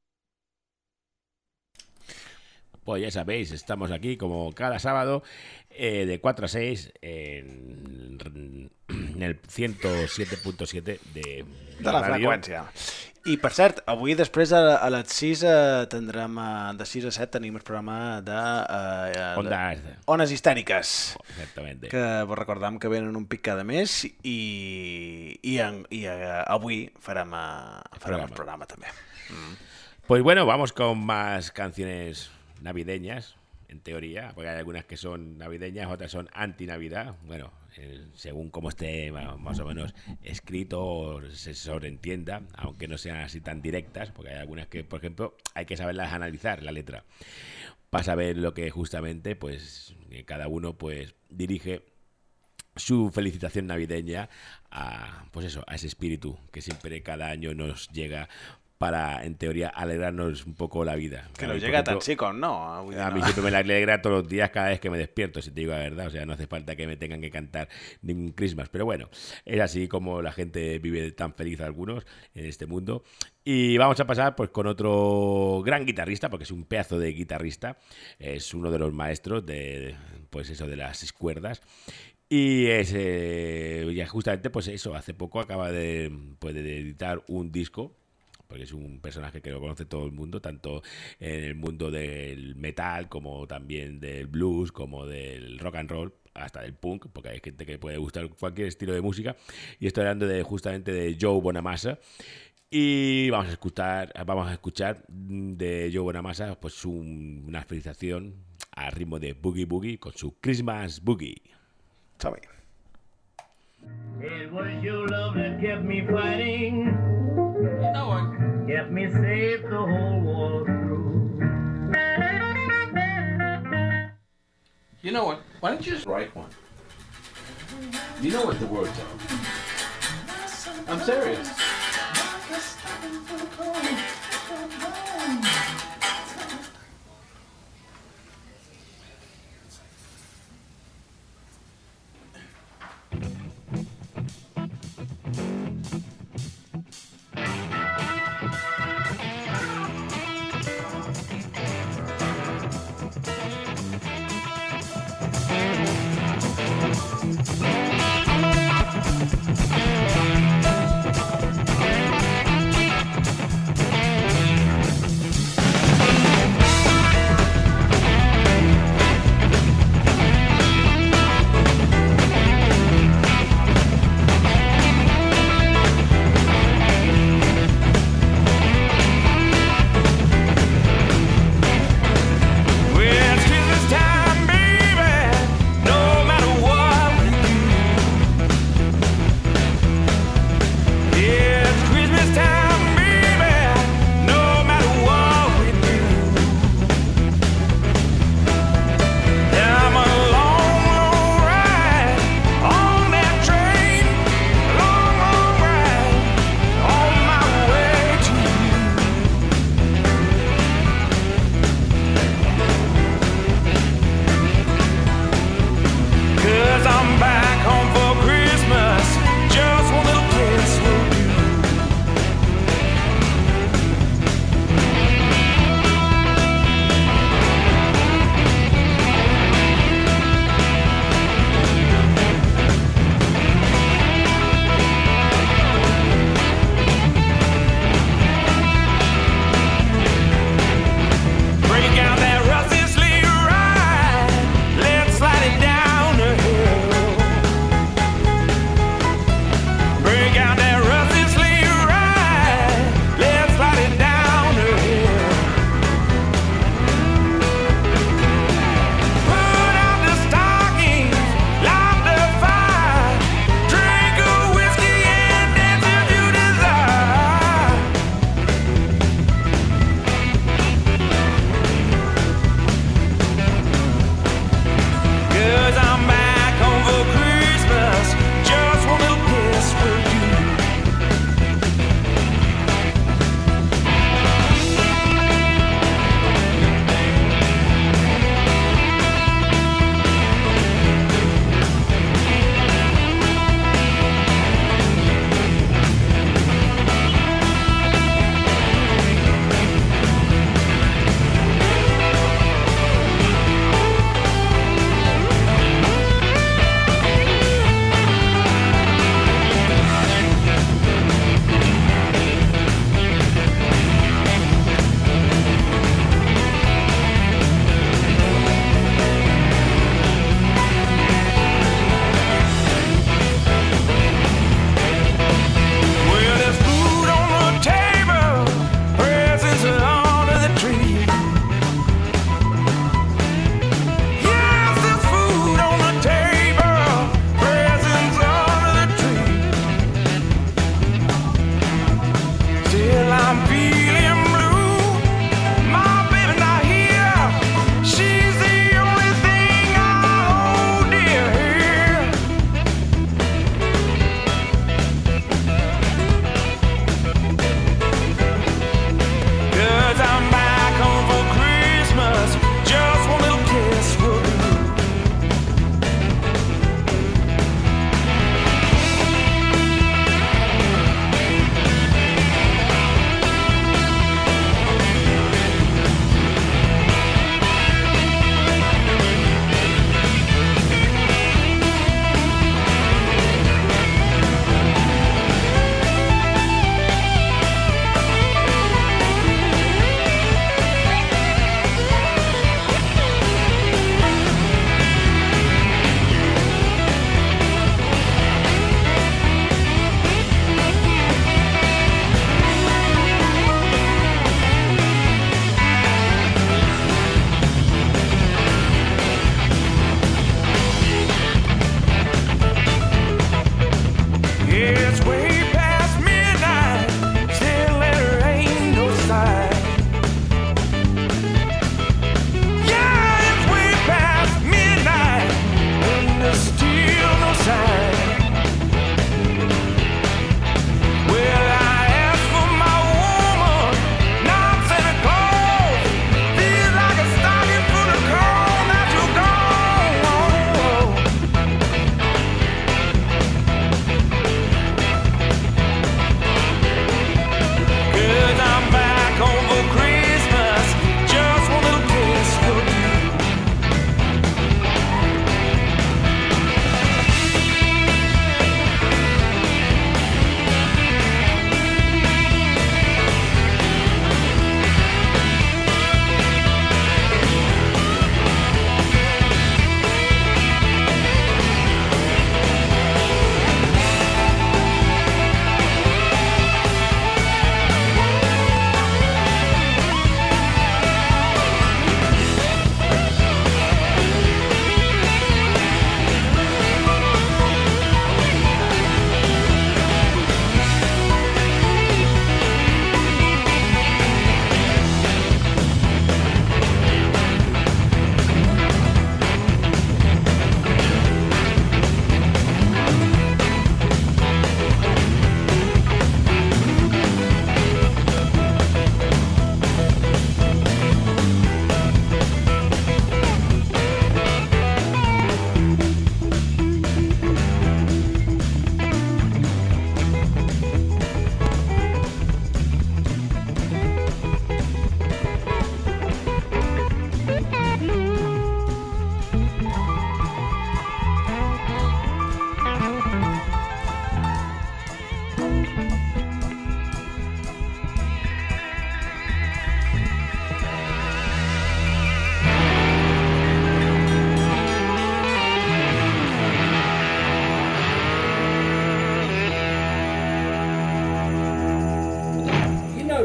Pues ya sabéis, estamos aquí como cada sábado eh, de cuatro a seis en, en el ciento siete punto siete de, De la ràdio. freqüència. I per cert, avui després a, a les sis eh, tindrem, eh, de sis a set tenim el programa de, eh, de Ondas. Ones Histèriques, Exactamente. que vos recordam que venen un pic cada mes i, i, en, i eh, avui farem, eh, farem el programa també. Pues bueno, vamos con más canciones navideñas, en teoría, porque hay algunas que son navideñas, otras son anti-navidad. Bueno, eh, según cómo esté bueno, más o menos escrito, se sobreentienda, aunque no sean así tan directas, porque hay algunas que, por ejemplo, hay que saberlas analizar, la letra, para saber lo que justamente, pues, cada uno, pues, dirige su felicitación navideña a, pues eso, a ese espíritu que siempre cada año nos llega para, en teoría, alegrarnos un poco la vida. Que A no mí, por llega ejemplo, tan chico, no? Vull dir, a mí no. siempre me la alegra todos los días cada vez que me despierto, si te digo la verdad. O sea, no hace falta que me tengan que cantar ningún Christmas. Pero bueno, es así como la gente vive tan feliz algunos en este mundo. Y vamos a pasar pues con otro gran guitarrista, porque es un pedazo de guitarrista. Es uno de los maestros de, pues eso, de las seis cuerdas. Y es eh, ya justamente, pues eso, hace poco acaba de, pues, de editar un disco, porque es un personaje que lo conoce todo el mundo, tanto en el mundo del metal, como también del blues, como del rock and roll, hasta del punk, porque hay gente que puede gustar cualquier estilo de música. Y estoy hablando de justamente de Joe Bonamassa. Y vamos a escuchar, vamos a escuchar de Joe Bonamassa pues un, una felicitación al ritmo de Boogie Boogie con su Christmas Boogie. Som-hi. It was your love that kept me fighting. No one kept me safe the whole war through. You know what? Why don't you just write one? You know what the words are. I'm serious.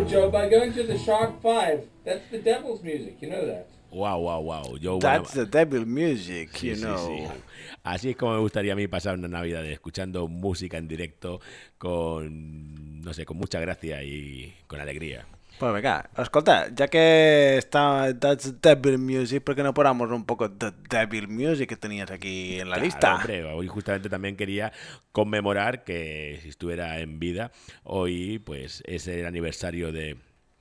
Joe, by going to the Shark Five, that's the devil's music, you know that. Wow, wow, wow. Yo, That's bueno, the devil music, sí, you sí, know. sí. Así es como me gustaría a mí pasar una Navidad, escuchando música en directo con, no sé, con mucha gracia y con alegría. Pues venga, escolta, ya que está That's Devil Music, ¿por qué no ponemos un poco de Devil Music que tenías aquí en la Claro, lista? hombre, hoy justamente también quería conmemorar que si estuviera en vida, hoy pues es el aniversario de,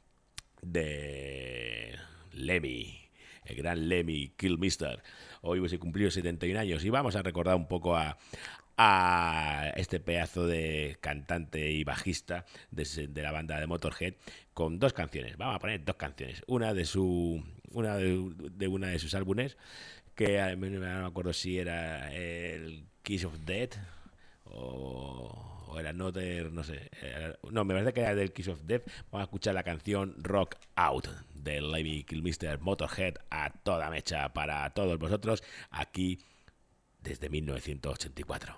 de Lemmy, el gran Lemmy Kilmister. Hoy se cumplió setenta y un años y vamos a recordar un poco a, a este pedazo de cantante y bajista de, de la banda de Motorhead con dos canciones. Vamos a poner dos canciones. Una de su una de, de una de sus álbumes que a mí no me acuerdo si era el Kiss of Death o, o era Another, no sé. Era, no, me parece que era del Kiss of Death. Vamos a escuchar la canción Rock Out de Lemmy Kilmister, Motorhead, a toda mecha para todos vosotros aquí desde mil novecientos ochenta y cuatro.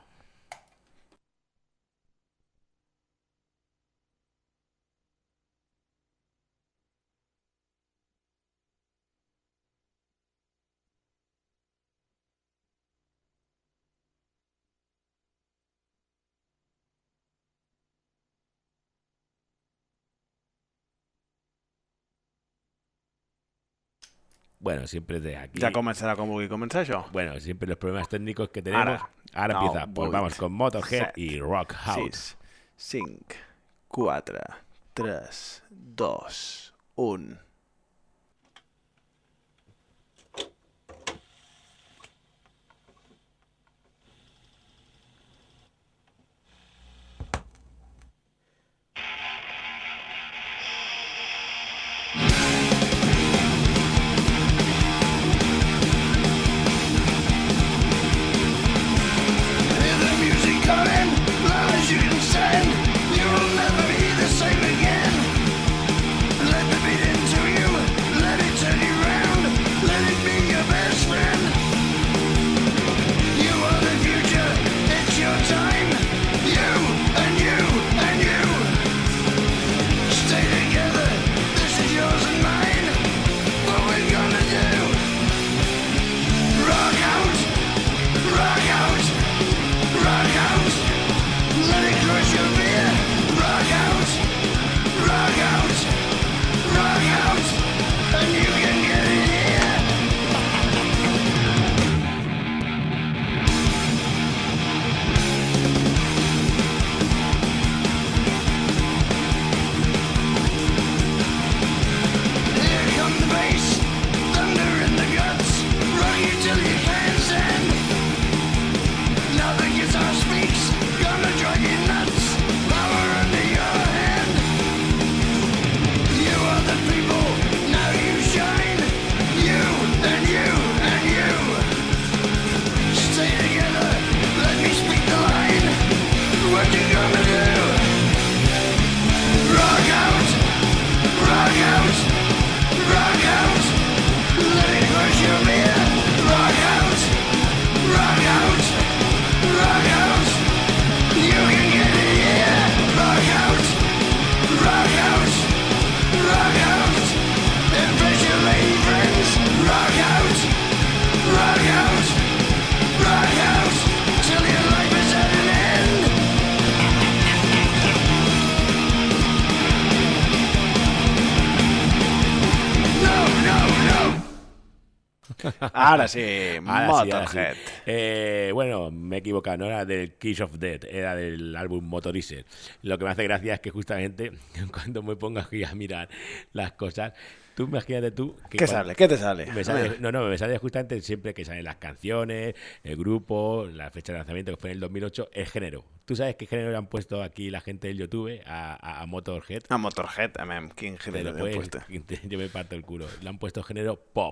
Bueno, siempre de aquí. Ja començarà com vulgui començar això. Bueno, siempre los problemas técnicos que tenemos. Ara, Ahora nou, empieza. Pues vuit, vamos con Motorhead set, y Rock Out. sis, cinc, quatre, tres, dos, un. Ahora sí, Ahora sí, ahora sí. Motorhead. Eh, bueno, me he equivocado, no era del Kiss of Death, era del álbum Motorizer. Lo que me hace gracia es que justamente cuando me pongo aquí a mirar las cosas, tú imagínate tú... Que ¿Qué cuando- sale? ¿Qué te sale? Me sale, no, no, me sale justamente siempre que salen las canciones, el grupo, la fecha de lanzamiento que fue en el dos mil ocho, el género. ¿Tú sabes qué género le han puesto aquí la gente del YouTube a, a, a Motorhead? A Motorhead, amem, quin Te género lo le puedes- he puesto. yo me parto el culo. Le han puesto género pop.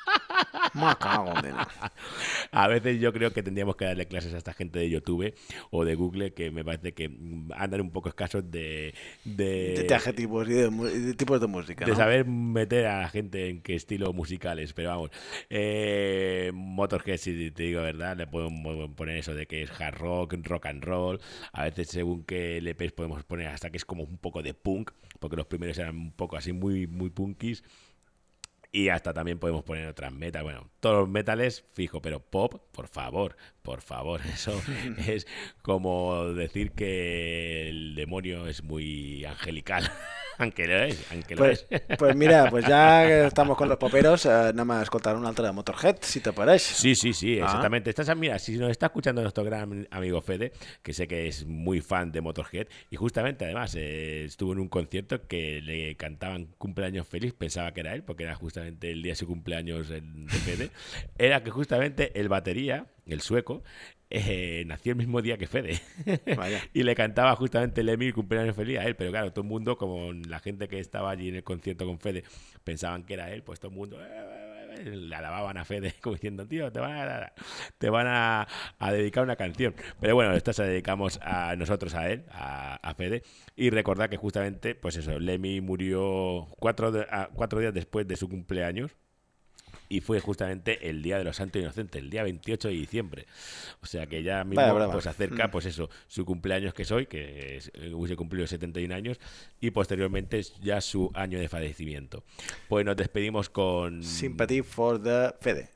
Me cago en Dios. A veces yo creo que tendríamos que darle clases a esta gente de YouTube o de Google, que me parece que mm, andan un poco escasos de... De, De, de adjetivos y de, mu- y de tipos de música, de ¿no? saber meter a la gente en qué estilo musicales. Pero vamos, eh, Motorhead, si te digo verdad, le podemos poner eso de que es hard rock, rock and roll. A veces, según qué L Ps, podemos poner hasta que es como un poco de punk, porque los primeros eran un poco así muy, muy punkis. Y hasta también podemos poner otras metal. Bueno, todos los metales, fijo, pero pop, por favor, por favor. Eso es como decir que el demonio es muy angelical. Aunque lo es, aunque lo Pues, es. pues mira, pues ya que estamos con los poperos, eh, nada más contar una altra de Motorhead, si te parece. Sí, sí, sí, Ah. exactamente. Estás, mira, si nos está escuchando nuestro gran amigo Fede, que sé que es muy fan de Motorhead, y justamente además eh, estuvo en un concierto que le cantaban cumpleaños feliz, pensaba que era él, porque era justamente el día de su cumpleaños el- de Fede, era que justamente el batería, el sueco, eh, nació el mismo día que Fede. Vaya. Y le cantaba justamente Lemmy cumpleaños feliz a él, pero claro, todo el mundo, como la gente que estaba allí en el concierto con Fede, pensaban que era él, pues todo el mundo eh, eh, eh, le alababan a Fede como diciendo, tío, te van a, te van a, a dedicar una canción. Pero bueno, esta se la dedicamos a nosotros, a él, a, a Fede, y recordar que justamente, pues eso, Lemmy murió cuatro, de- a- cuatro días después de su cumpleaños. Y fue justamente el Día de los Santos Inocentes, el día veintiocho de diciembre. O sea que ya mismo Vaya brava. pues acerca, Mm. pues eso, su cumpleaños que es hoy, que es- hubiese cumplido setenta y un años, y posteriormente es ya su año de fallecimiento. Pues nos despedimos con... Sympathy for the Fede.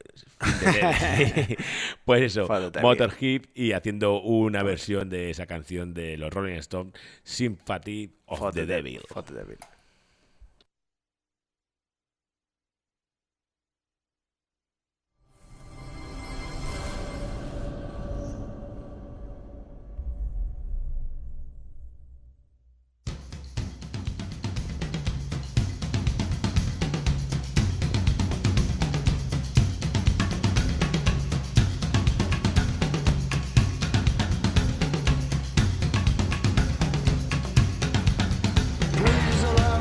Pues eso, For the devil. Motorhead, y haciendo una versión de esa canción de los Rolling Stones, Sympathy of For the de- Devil. For the Devil. Blues are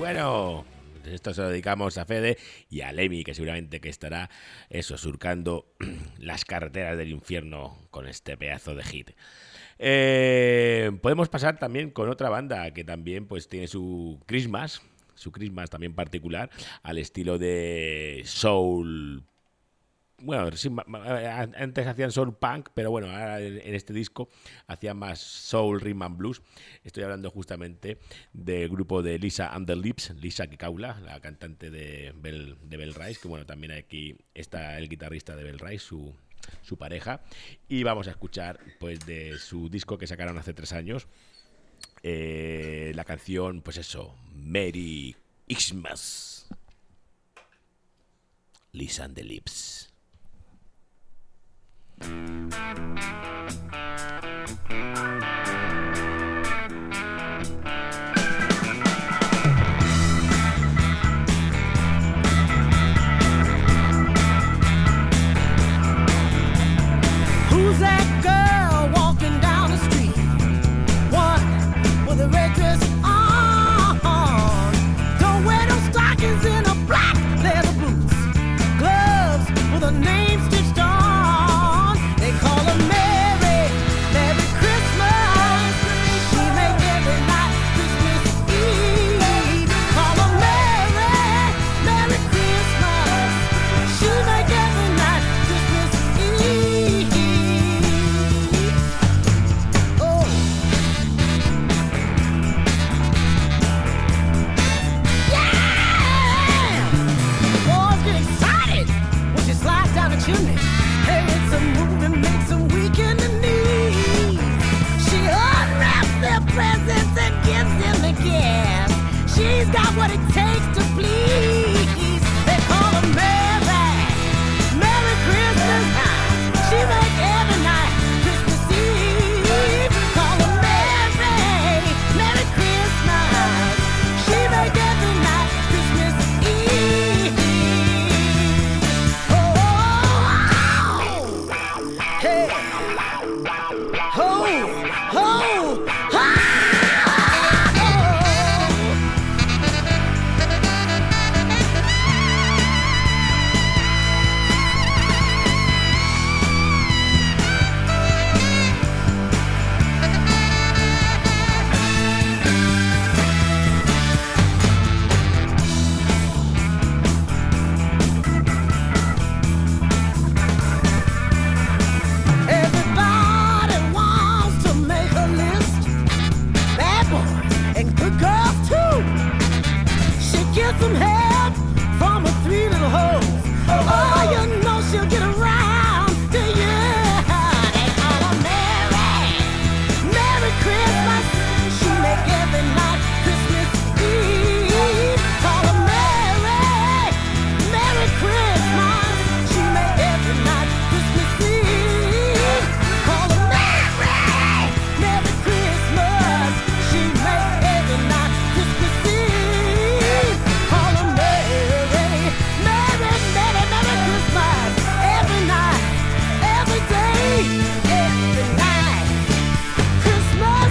bueno, esto se lo dedicamos a Fede y a Lemmy, que seguramente que estará eso, surcando las carreteras del infierno con este pedazo de hit. Eh, podemos pasar también con otra banda que también pues tiene su Christmas, su Christmas también particular, al estilo de soul. Bueno, sí, antes hacían soul punk, pero bueno, ahora en este disco hacían más soul, rhythm and blues. Estoy hablando justamente del grupo de Lisa and the Lips, Lisa Kekaula, la cantante de Bell, de Bell Rice, que bueno, también aquí está el guitarrista de Bell Rice, su, su pareja. Y vamos a escuchar pues de su disco que sacaron hace tres años, eh, la canción, pues eso, Merry Xmas. Lisa and the Lips. Who's that girl walking down the street? One with a red dress on. Don't wear no stockings in a black leather boots. Gloves with a name stitched on. They call her Mary, Merry Christmas. She make every night Christmas Eve. Call her Mary, Merry Christmas. She make every night Christmas Eve. Oh. Yeah! Boys get excited when she slides down the chimney. Hey, it's a move that makes them weak in the knees. She unwraps their presents and gives them the gift. She's got what it takes to please. They call her Mary, Merry Christmas. She make every night Christmas Eve. Call her Mary, Merry Christmas. She make every night Christmas Eve. Oh, hey, ho, ho, ha. Everybody wants to make a list. Bad boys and good girls too. She gets some help from her three little hoes. Oh, you know she'll get around to you. They call her Mary, Merry Christmas. She make every night Christmas Eve. Call her Mary, Merry Christmas. She make every night Christmas Eve. Call her Mary, Merry Christmas. She make every night Christmas Eve. Call her Mary, Merry, Merry, Merry Christmas. Every night, every day, every night. Christmas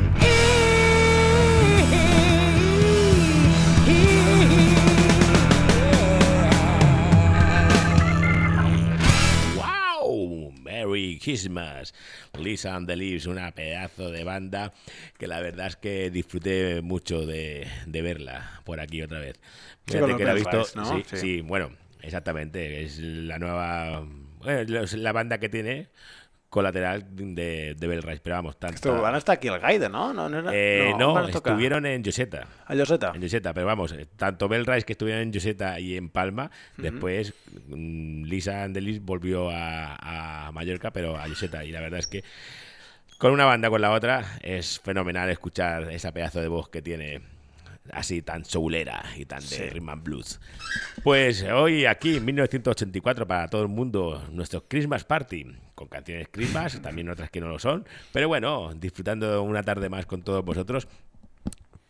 Eve. ¡Wow! Merry Christmas. Lisa and the Lips, una pedazo de banda que la verdad es que disfruté mucho de, de verla por aquí otra vez. Sí, Fíjate con los que la he Bell visto. Rice, ¿no? Sí, Sí. sí, bueno, exactamente. Es la nueva. Bueno, es la banda que tiene colateral de, de Bell Rice, pero vamos, tanto. Esto, van hasta aquí el Gaide, ¿no? No, no, era- Eh, no, van a tocar. estuvieron en Joseta. A Joseta. En Joseta, pero vamos, eh, tanto Bell Rice que estuvieron en Joseta y en Palma, después mm, Lisa and the Lips volvió a, a Mallorca, pero a Joseta, y la verdad es que con una banda con la otra es fenomenal escuchar esa pedazo de voz que tiene así tan soulera y tan de Sí. rhythm and blues. Pues hoy aquí en mil novecientos ochenta y cuatro para todo el mundo nuestro Christmas Party con canciones Christmas, también otras que no lo son, pero bueno, disfrutando una tarde más con todos vosotros.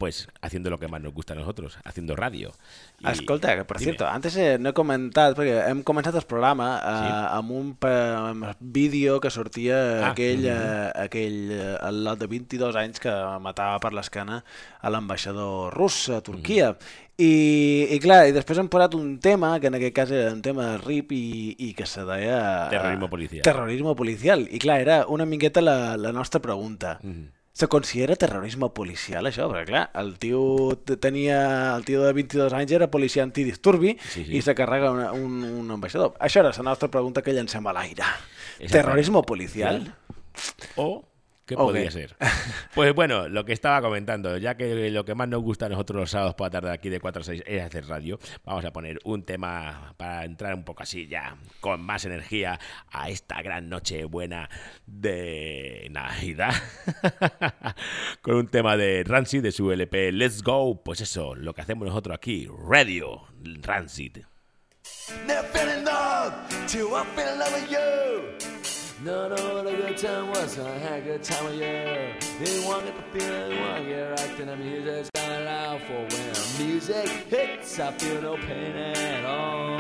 pues haciendo lo que más nos gusta a nosotros, haciendo radio. I... Escolta, que per Dime. cierto, antes eh, no he comentat, perquè hem començat el programa eh, Sí. amb un pa- amb el vídeo que sortia Ah, aquell, mhm. eh, aquell eh, el lot de vint-i-dos anys que matava per l'esquena a l'ambaixador rus a Turquia. I, i clar, i després hem posat un tema, que en aquest cas era un tema de R I P i, i que se deia... eh, Terrorismo policial. Terrorismo policial. I clar, era una miqueta la, la nostra pregunta. Mhm. Se considera terrorisme policial, això? Perquè, clar, el tio t- tenia... El tio de vint-i-dos anys era policia antidisturbi Sí, sí. i se carrega una, un, un ambaixador. Això era la nostra pregunta que llancem a l'aire. Exactamente. ¿Terrorismo policial? O, ¿qué ¿O podría qué? ser? Pues bueno, lo que estaba comentando, ya que lo que más nos gusta a nosotros los sábados por la tarde aquí de cuatro a seis es hacer radio, vamos a poner un tema para entrar un poco así ya, con más energía, a esta gran noche buena de Navidad. Con un tema de Rancid, de su L P Let's Go. Pues eso, lo que hacemos nosotros aquí, Radio Rancid. Never fell in love till I fell in love with you. No, no, what a good time was, I had a good time with you. Didn't want it to feel, didn't want to get right, and the music's got loud for when music hits, I feel no pain at all.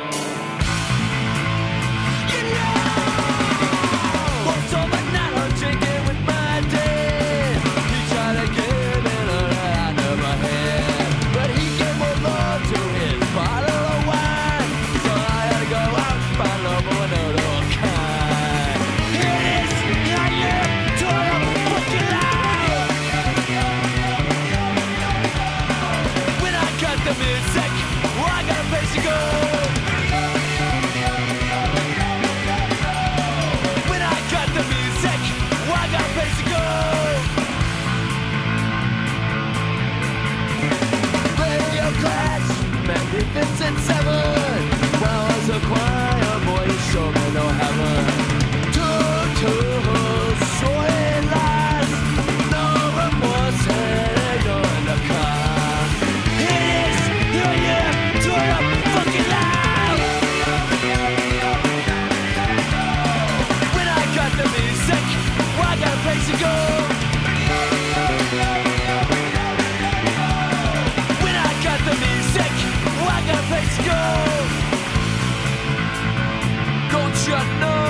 You know, what's over now, I'm drinking with my dad. He tried to give it a that I never had, but he gave more love to his bottle of wine, so I had to go out and find love of another kind. It is your year to the fucking life. When I got the music, well, I got a place to go. When I got the music, well, I got a place to go. Radio class, Magnificent Seven. When I was a choir boy, you showed me no heaven. Two, two, sweet lies, no remorse, and you're in the car. It is your year to the fucking life. When I got the music, well, I got a place to go. When I got the music, well, I got a place to go. Don't you know?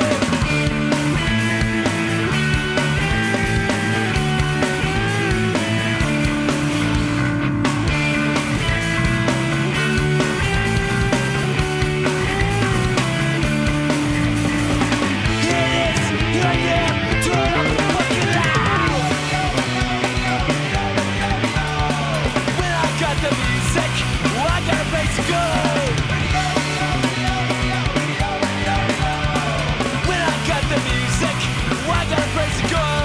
It is your year to the fucking life. When I got the music, well, I got a place to go. When I got the music, well, I got a place to go.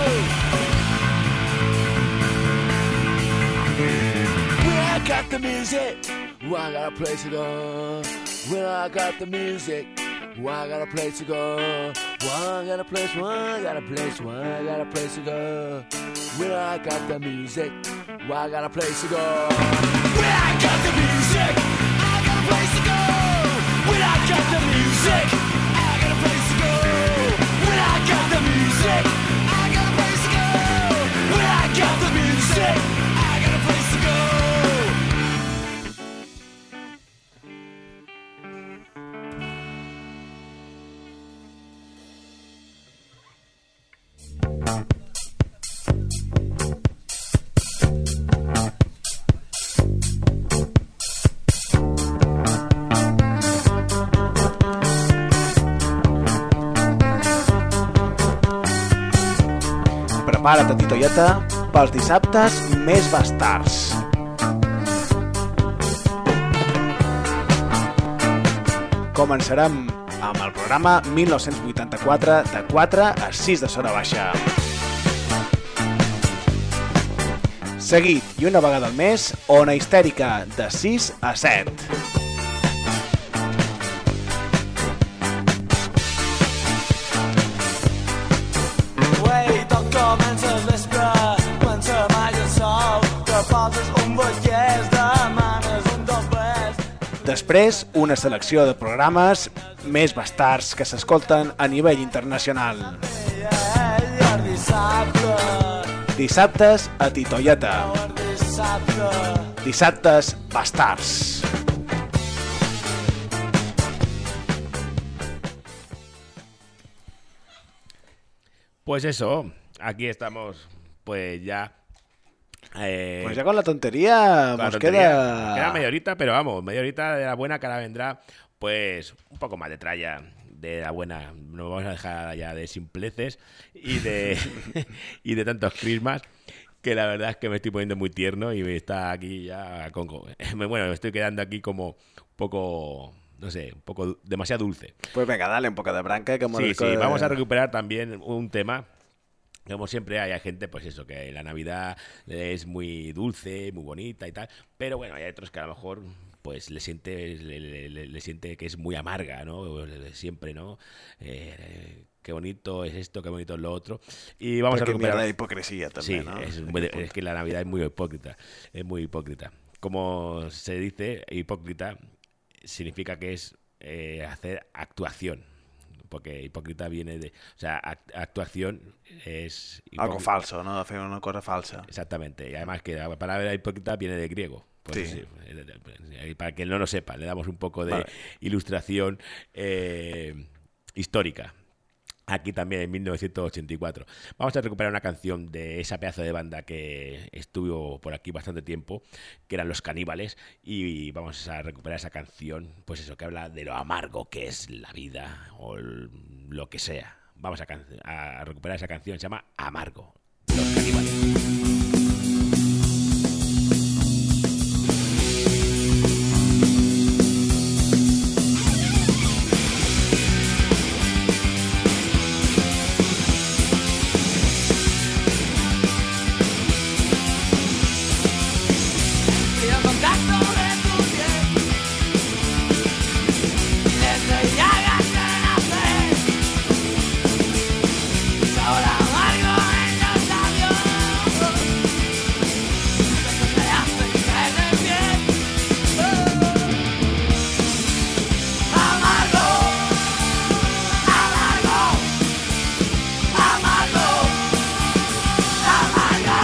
When I got the music, well, I got a place to go. When I got the music, well, I got a place to go. Well, I got a place, well, I got a place, well, I got a place to go. When I got the music, well, I got a place to go. When I got the music, I got a place to go. When I got the music, I got a place to go. When I got the music, I got a place to go. When I got the music, I got a place to go. Prepara't, titoieta, pels dissabtes més bastards. Començarem amb el programa mil nou-cents vuitanta-quatre de quatre a sis de Sora Baixa. Seguit, i una vegada al mes, Ona Histèrica, de sis a set. Way documenten vespre, pensem a llençol, que poses un botllès, demanes un doblès. Després, una selecció de programes més bastards que s'escolten a nivell internacional. I el dissabte, Dissabtes a Titoieta. el dissabte. dissabte. Dissabtes bastards. Pues eso, aquí estamos, pues ya. Eh, Pues ya con la tontería con la nos tontería. queda... Queda media horita, pero vamos, media horita de la buena, que ahora vendrá, pues un poco más de tralla de la buena. Nos vamos a dejar ya de simpleces y de y de tantos crismas, que la verdad es que me estoy poniendo muy tierno y me está aquí ya con... Bueno, me estoy quedando aquí como un poco... No sé, un poco demasiado dulce. Pues venga, dale un poco de branca. Como Sí, el... sí, vamos a recuperar también un tema. Como siempre hay gente, pues eso, que la Navidad es muy dulce, muy bonita y tal, pero bueno, hay otros que a lo mejor pues le siente le, le- le siente que es muy amarga, ¿no? Siempre, ¿no? Eh, qué bonito es esto, qué bonito es lo otro. Y vamos Pero a qué recuperar... mierda de hipocresía también, Sí, ¿no? es, muy- es que la Navidad es muy hipócrita, es muy hipócrita. Como se dice, hipócrita significa que es eh, hacer actuación, porque hipócrita viene de... O sea, act- actuación es... Algo hipócrita. falso, ¿no? Hacer una cosa falsa. Exactamente, y además que la palabra hipócrita viene de griego. Pues Sí. sí, y para quien no lo sepa, le damos un poco de Vale. ilustración eh, histórica. Aquí también en mil novecientos ochenta y cuatro. Vamos a recuperar una canción de esa pedazo de banda que estuvo por aquí bastante tiempo, que eran Los Caníbales, y vamos a recuperar esa canción, pues eso, que habla de lo amargo que es la vida o el- lo que sea. Vamos a, can- a recuperar esa canción, se llama Amargo. Los Caníbales. Y el contacto de tu piel, desde llagas de nacer, sabor amargo en los labios, que te hace caer de piel. Amargo, amargo, amargo, amargo.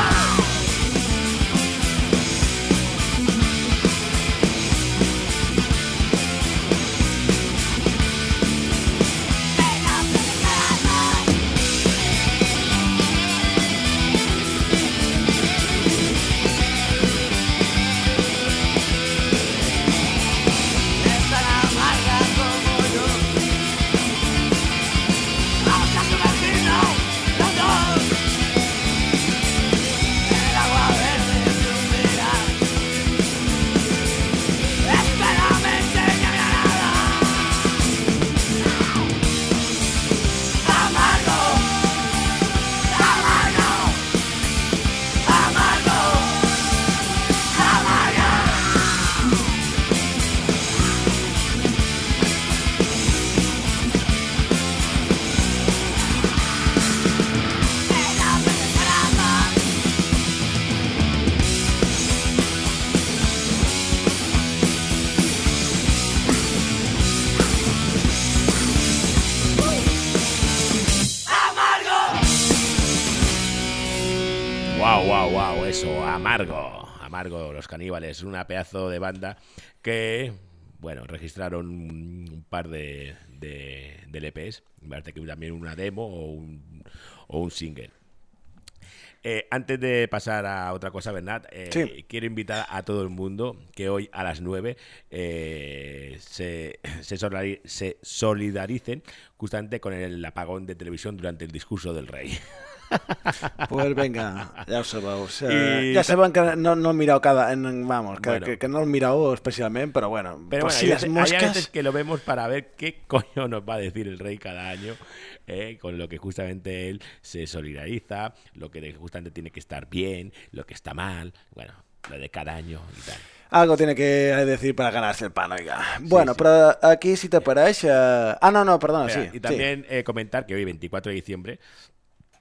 Es tan amarga como yo. Vamos a sumergirnos los dos. El agua verde de un mirar. Espérame, señalada. Amargo, amargo, amargo, amargo. Wow, wow, wow, eso, Amargo. Amargo, Los Caníbales, una pedazo de banda que, bueno, registraron un, un par de, de, de L Ps, me parece que también una demo o un, o un single. Eh, antes de pasar a otra cosa, Bernat, eh, Sí. quiero invitar a todo el mundo que hoy a las nueve eh, se, se, solidari- se solidaricen justamente con el apagón de televisión durante el discurso del rey. Pues venga, ya os sabeu. O sea, Y ya ta- saben que no, no he mirado cada... en- vamos, que, Bueno. que, que no he mirado especialmente, pero bueno. Pero pues bueno, si hay, las veces, hay moscas... veces que lo vemos para ver qué coño nos va a decir el rey cada año, eh, con lo que justamente él se solidariza, lo que justamente tiene que estar bien, lo que está mal, bueno, lo de cada año y tal. Algo tiene que decir para ganarse el pan, oiga. Bueno, sí. pero aquí si te parece... eh, Ah, no, no, perdona, Espera, sí. y también eh, comentar que hoy, veinticuatro de diciembre,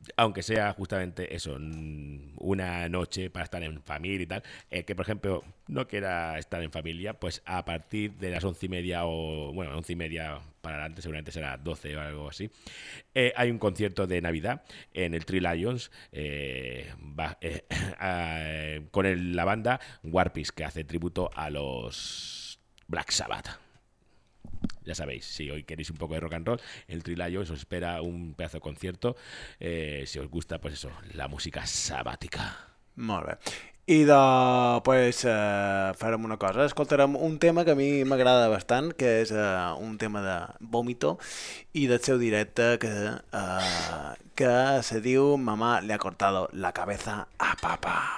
aunque sea justamente eso, una noche para estar en familia y tal, eh, que por ejemplo no quiera estar en familia, pues a partir de las once y media o, bueno, once y media para adelante, seguramente será doce o algo así, eh, hay un concierto de Navidad en el Three Lions eh, va, eh, eh, con el, la banda Warpies, que hace tributo a los Black Sabbath. Ya sabéis, si hoy queréis un poco de rock and roll, el Three Lions os espera un pedazo de concierto. Eh, si os gusta, pues eso, la música sabàtica. Molt bé. I de, pues, eh, farem una cosa. Escoltarem un tema que a mi m'agrada bastant, que és eh, un tema de Vómito i del seu directe que, eh, que se diu Mamá le ha cortado la cabeza a papá.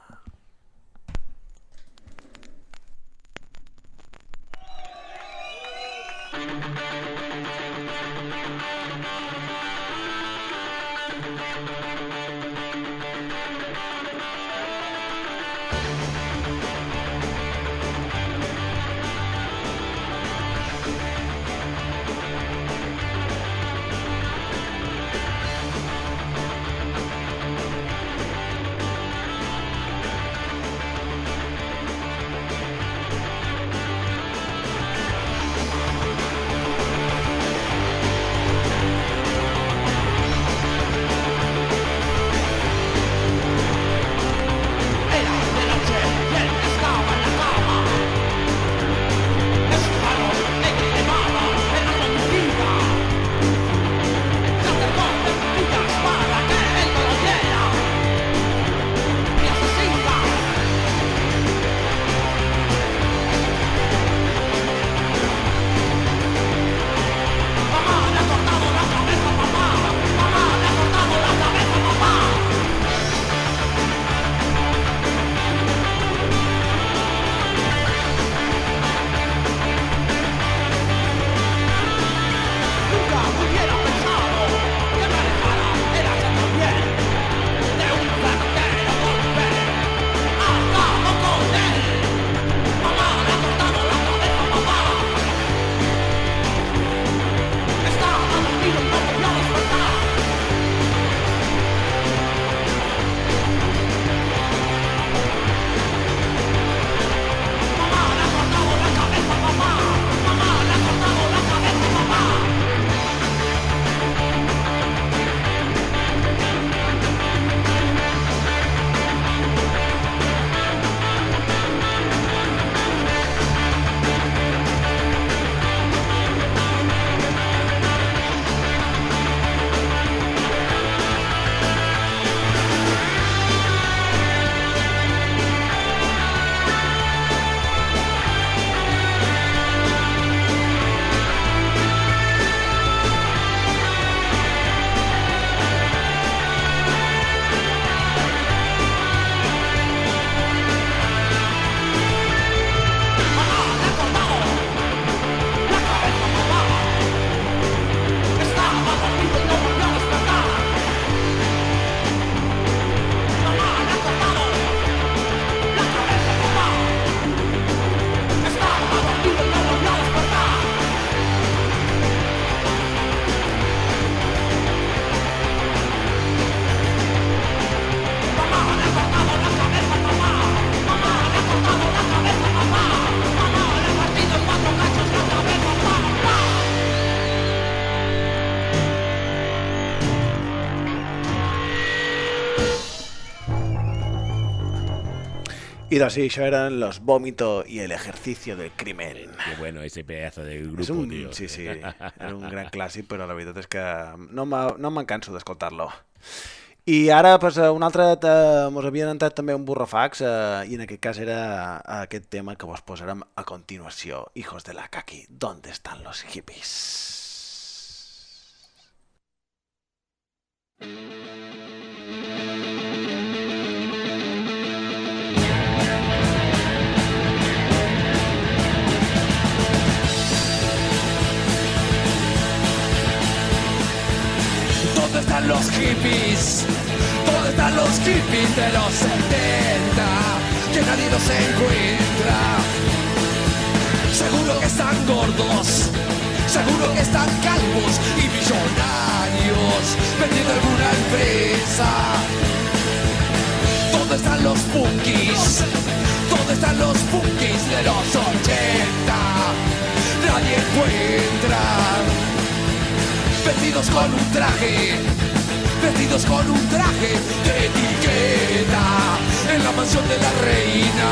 Y así, eso eran los Vómito y el ejercicio del crimen. Qué bueno ese pedazo de grupo, És un, tío. sí, sí, era un gran clàssic, però la veritat és que no m'ha- no me'n canso d'escoltar-lo. I ara, pues, eh, un altre, eh, mos havien entrat també un burrofax, eh, i en aquest cas era aquest tema que vos posarem a continuació. Hijos de la Kaki, ¿dónde están los hippies? ¿Dónde están los hippies? ¿Dónde están los hippies de los setenta? Que nadie los encuentra. Seguro que están gordos, seguro que están calvos y millonarios vendiendo alguna empresa. ¿Dónde están los punkis? ¿Dónde están los punkis de los ochenta? Nadie encuentra. Vestidos con un traje, vestidos con un traje de etiqueta en la mansión de la reina.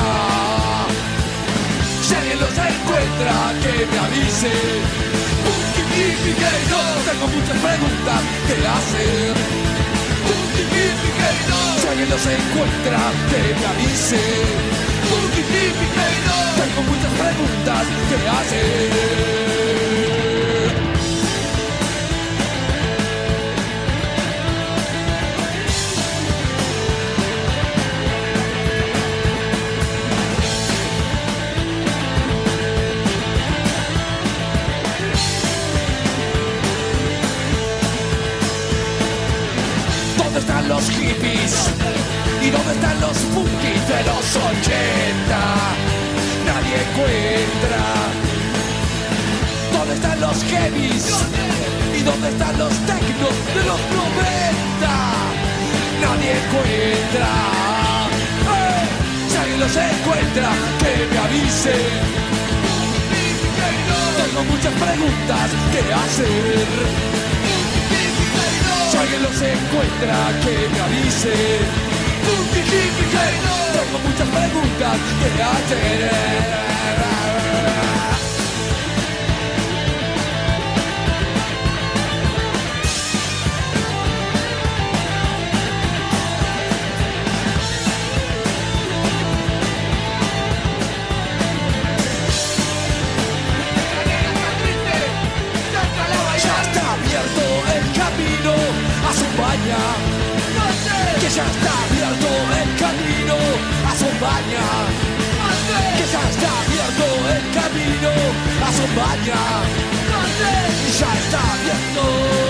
Si alguien los encuentra, que me avise. Punky Hippie Gay, no tengo muchas preguntas que hacer. Punky Hippie Gay, no. Si alguien los encuentra, que me avise. Punky Hippie Gay, no tengo muchas preguntas que hacer. ¿Dónde están los hippies? ¿Y dónde están los punkis de los ochenta? Nadie encuentra. ¿Dónde están los heavies? ¿Y dónde están los technos de los noventa? Nadie encuentra. ¡Eh! Si alguien los encuentra, que me avise. Tengo muchas preguntas que hacer. Si alguien los encuentra, que me avise. Tengo muchas preguntas que hacer. Ya está abierto el camino a Zumbaña. Que ya está abierto el camino a Zumbaña. Que ya está abierto el camino a Zumbaña. Ya está abierto.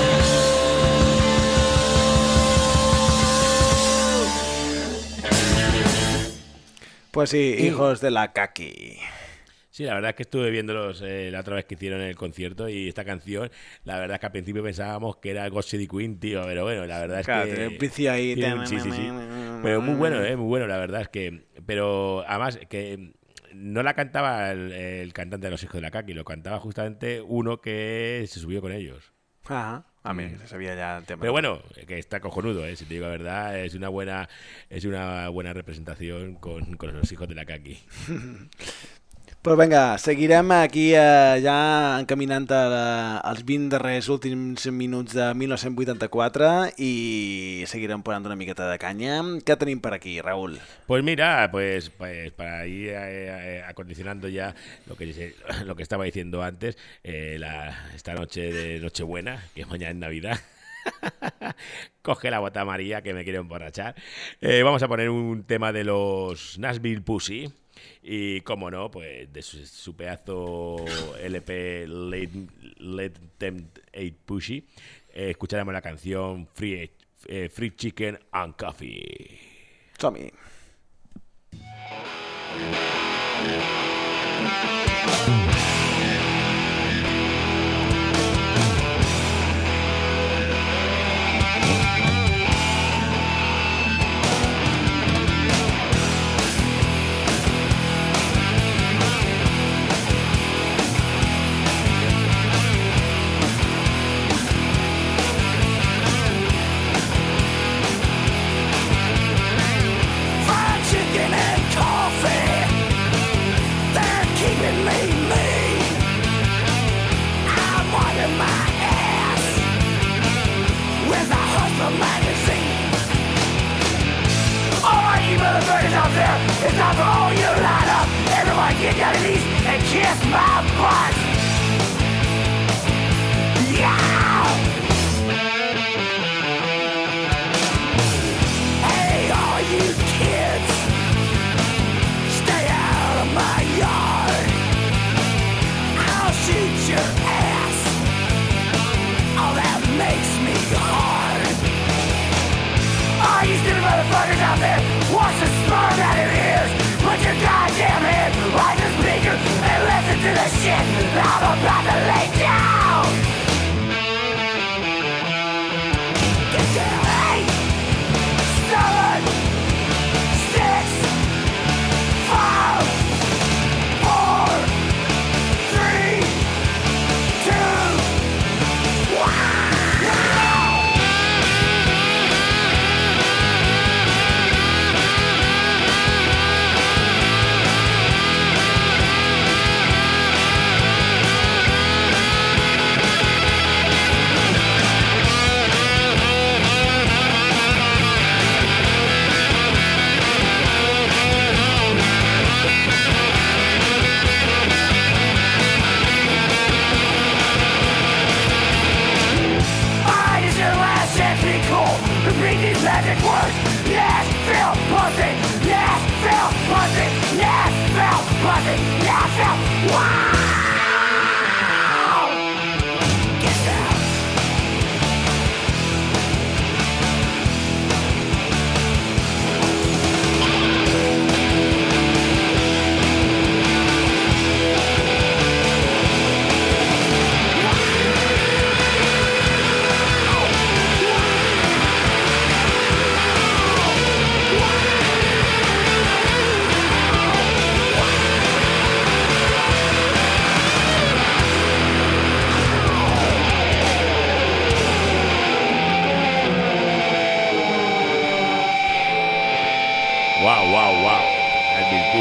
Pues sí, hijos de la kaki. Sí, la verdad es que estuve viéndolos eh, la otra vez que hicieron el concierto y esta canción, la verdad es que al principio pensábamos que era Ghost City Queen, tío, pero bueno, la verdad es Claro, que... tiene un principio ahí. tiene un- sí, sí, sí. Pero muy bueno, eh, muy bueno, la verdad es que... Pero además que no la cantaba el, el cantante de los hijos de la Kaki, lo cantaba justamente uno que se subió con ellos. Ajá. Ah, mira, que se sabía ya el tema. Pero bueno, que está cojonudo, ¿eh? Si te digo la verdad, es una buena es una buena representación con, con los hijos de la Kaki. Pues vinga, seguirem aquí eh, ja encaminant a la, als vint darrers últims minuts de mil nou-cents vuitanta-quatre i seguirem posant una miqueta de canya. Què tenim per aquí, Raúl? Pues mira, pues, pues para ir eh, eh, acondicionando ya lo que dice- lo que estaba diciendo antes, eh, la, esta noche de Nochebuena, que mañana es Navidad. Coge la bota María que me quiere emborrachar. Eh, vamos a poner un tema de los Nashville Pussy. Y como no, pues de su, su pedazo L P Let, Let Them Eat Pussy, eh, escucharemos la canción Free, eh, Free Chicken and Coffee. Som-hi. Fried chicken and coffee, they're keeping me lean. I'm wiping my ass with a Hustler magazine. All right, you motherfuckers out there, it's time for all you to line up. Everybody get down to these and kiss my butt. Yeah! Hey, all you kids, stay out of my yard. I'll shoot your ass. Oh, that makes me hard. All you stupid motherfuckers out there, wash the sperm out of your ears. Put your goddamn head right in the speaker and listen to the shit I'm about to lay down.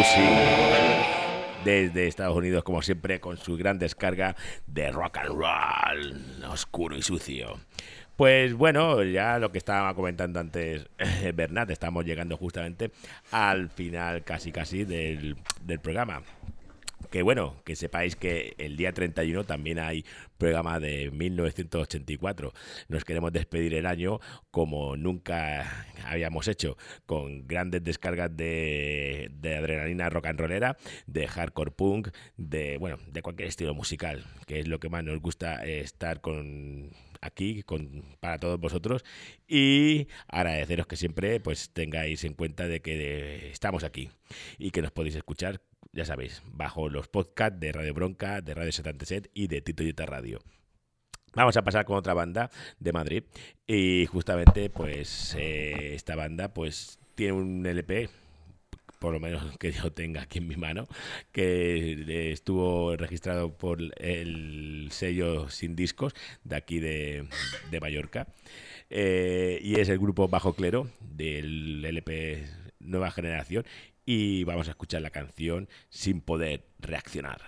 Gypsy. Desde Estados Unidos, como siempre, con su gran descarga de rock and roll, oscuro y sucio. Pues bueno, ya lo que estaba comentando antes Bernat, estamos llegando justamente al final casi casi del, del programa. Que bueno, que sepáis que el día treinta y uno también hay programa de mil novecientos ochenta y cuatro. Nos queremos despedir el año como nunca habíamos hecho, con grandes descargas de, de adrenalina rock and rollera, de hardcore punk, de bueno, de cualquier estilo musical, que es lo que más nos gusta, eh, estar con aquí con, para todos vosotros, y agradeceros que siempre pues tengáis en cuenta de que de, estamos aquí y que nos podéis escuchar, ya sabéis, bajo los podcasts de Radio Bronca, de Radio setenta y siete y de Tito Yuta Radio. Vamos a pasar con otra banda de Madrid y justamente pues eh, esta banda pues tiene un L P, por lo menos que yo tenga aquí en mi mano, que estuvo registrado por el sello Sin Discos de aquí de, de Mallorca, eh, y es el grupo Bajo Clero del L P Nueva Generación, y vamos a escuchar la canción Sin Poder Reaccionar.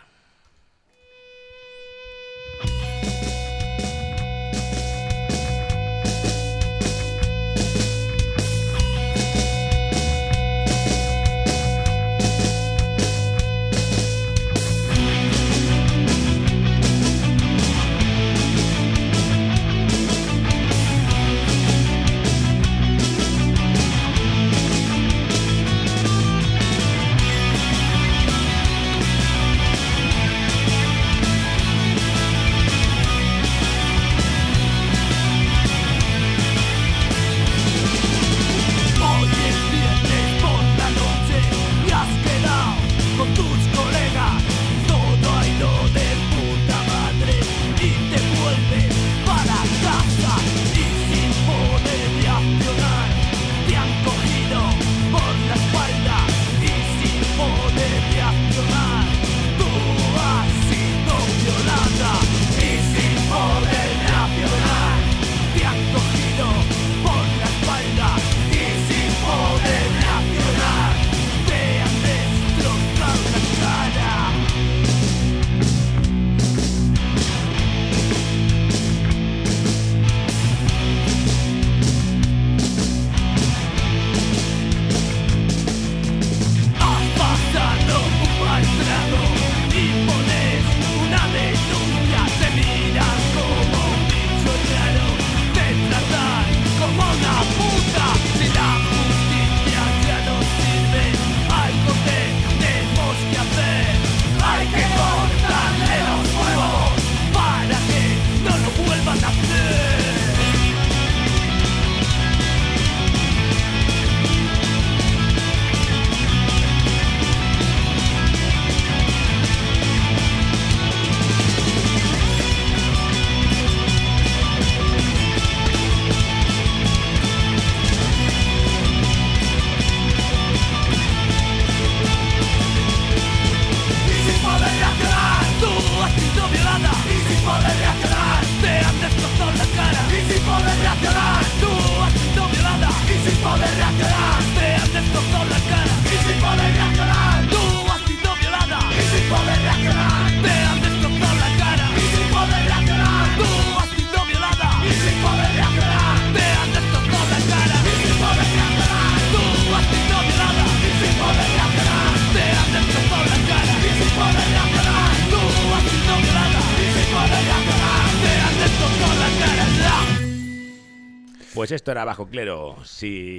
Pues esto era Bajo Clero, si,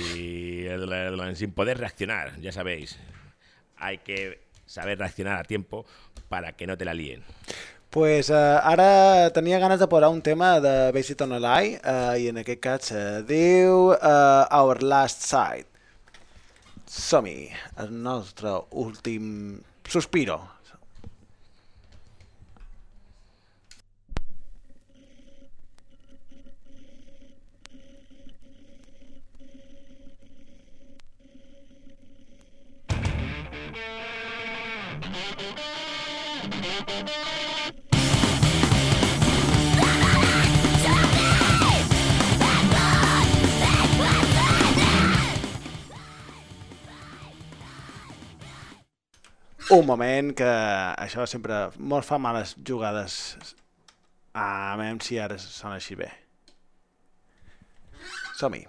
sin poder reaccionar, ya sabéis. Hay que saber reaccionar a tiempo para que no te la líen. Pues uh, ara tenia ganes de posar un tema de Basic on a Lie, uh, i en aquest cas uh, diu uh, Our Last Sight. Som-hi, el nostre últim sospiro. Un moment, que això sempre molt fa males jugades. A veure si ara sona així bé. Som-hi.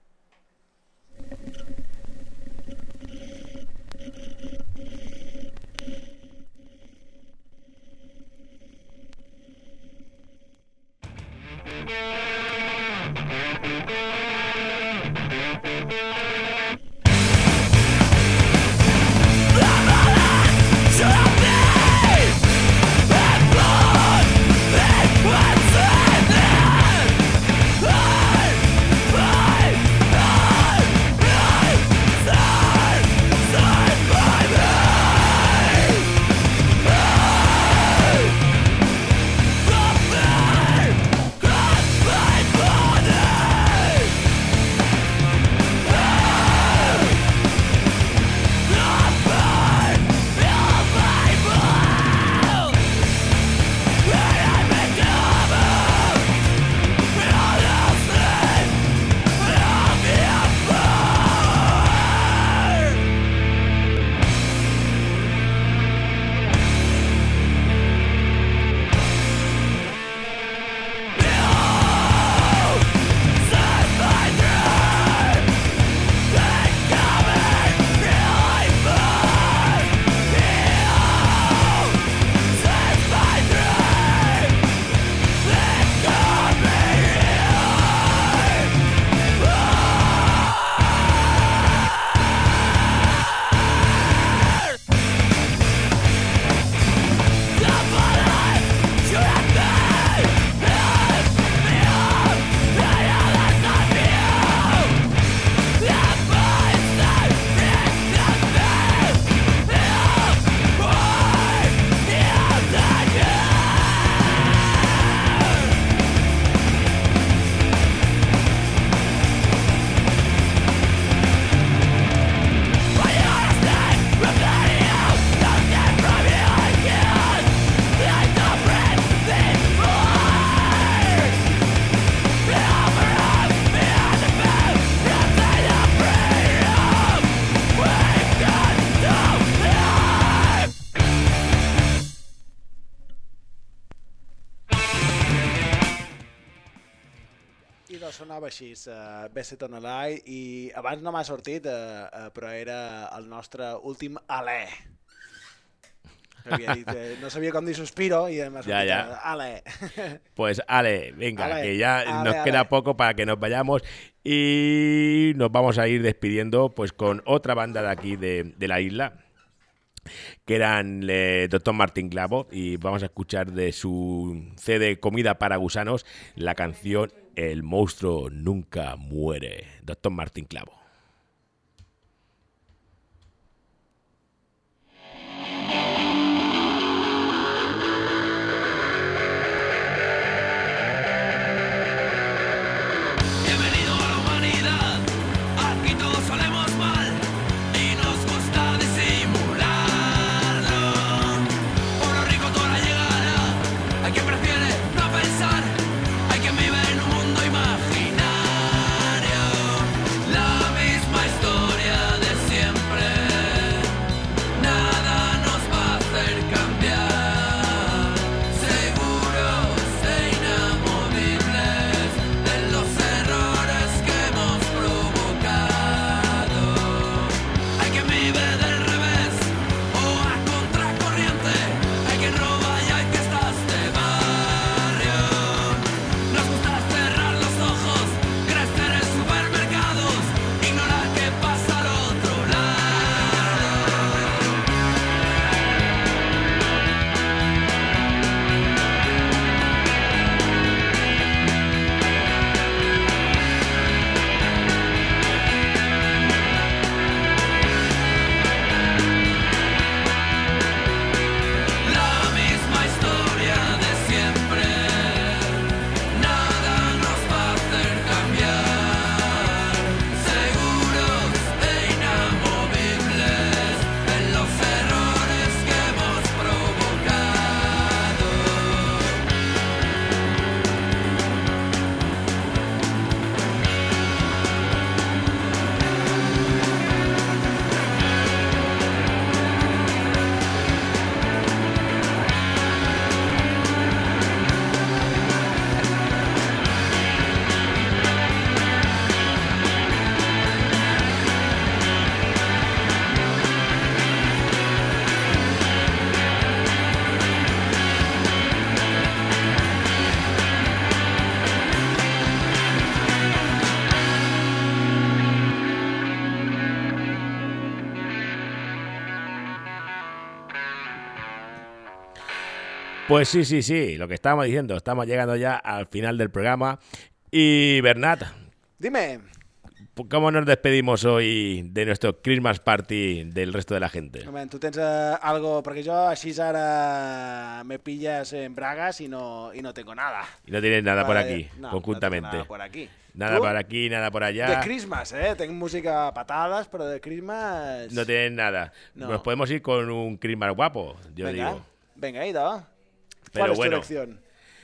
Sonava així, uh, Besset on a Lie, i abans no m'ha sortit, uh, uh, però era el nostre últim alè. Havia dit, eh, no sabia com dir sospiro y además ya, ya. Ale. Pues Ale, venga, Ale, que ya ale, nos ale. queda poco para que nos vayamos y nos vamos a ir despidiendo pues con otra banda de aquí de, de la isla, que eran eh, Doctor Martín Clavo, y vamos a escuchar de su C D Comida para Gusanos la canción El monstruo nunca muere. Doctor Martín Clavo. Bienvenido a la humanidad, aquí todos solemos mal y nos gusta disimularlo. Por lo rico toda la llegada, hay quien prefiere no pensar, hay quien vive en un mundo imaginario. La Pues sí, sí, sí, lo que estábamos diciendo, estamos llegando ya al final del programa. Y Bernat, Dime. ¿cómo nos despedimos hoy de nuestro Christmas Party del resto de la gente? Moment, tu tens eh, algo... Perquè jo així ara me pillas en bragas y no, y no tengo nada. Y no tienes nada por Vale, aquí, no, conjuntamente. No tengo nada por aquí. Nada ¿Tú? por aquí, nada por allá. De Christmas, ¿eh? Tengo música a patadas, pero de Christmas... No tienes nada. No. Nos podemos ir con un Christmas guapo, yo venga, digo. venga, ida. Pero ¿Cuál es bueno. tu elección?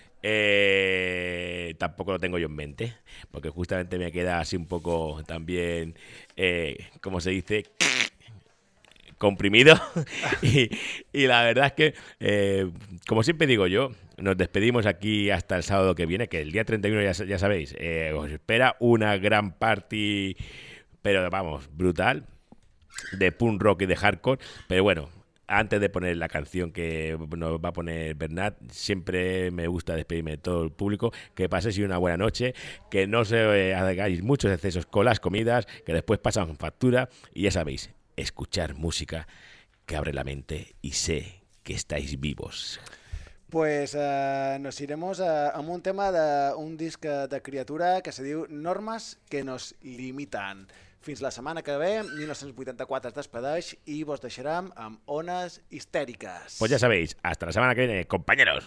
Eh, tampoco lo tengo yo en mente, porque justamente me queda así un poco también, eh, ¿cómo se dice? Comprimido. y, y la verdad es que, eh, como siempre digo yo, nos despedimos aquí hasta el sábado que viene, que el día treinta y uno ya, ya sabéis, eh, os espera una gran party, pero vamos, brutal, de punk rock y de hardcore, pero bueno. Antes de poner la canción que nos va a poner Bernat, siempre me gusta despedirme de todo el público, que paséis una buena noche, que no se eh, hagáis muchos excesos con las comidas, que después pasan factura, y ya sabéis, escuchar música que abre la mente y sé que estáis vivos. Pues eh, nos iremos a, a un tema d'un disc de criatura que se diu Normes que nos limitan. Fins la setmana que ve, mil nou-cents vuitanta-quatre es despedeix i vos deixarem amb Ones Histèriques. Pues ya sabéis, hasta la semana que viene, compañeros.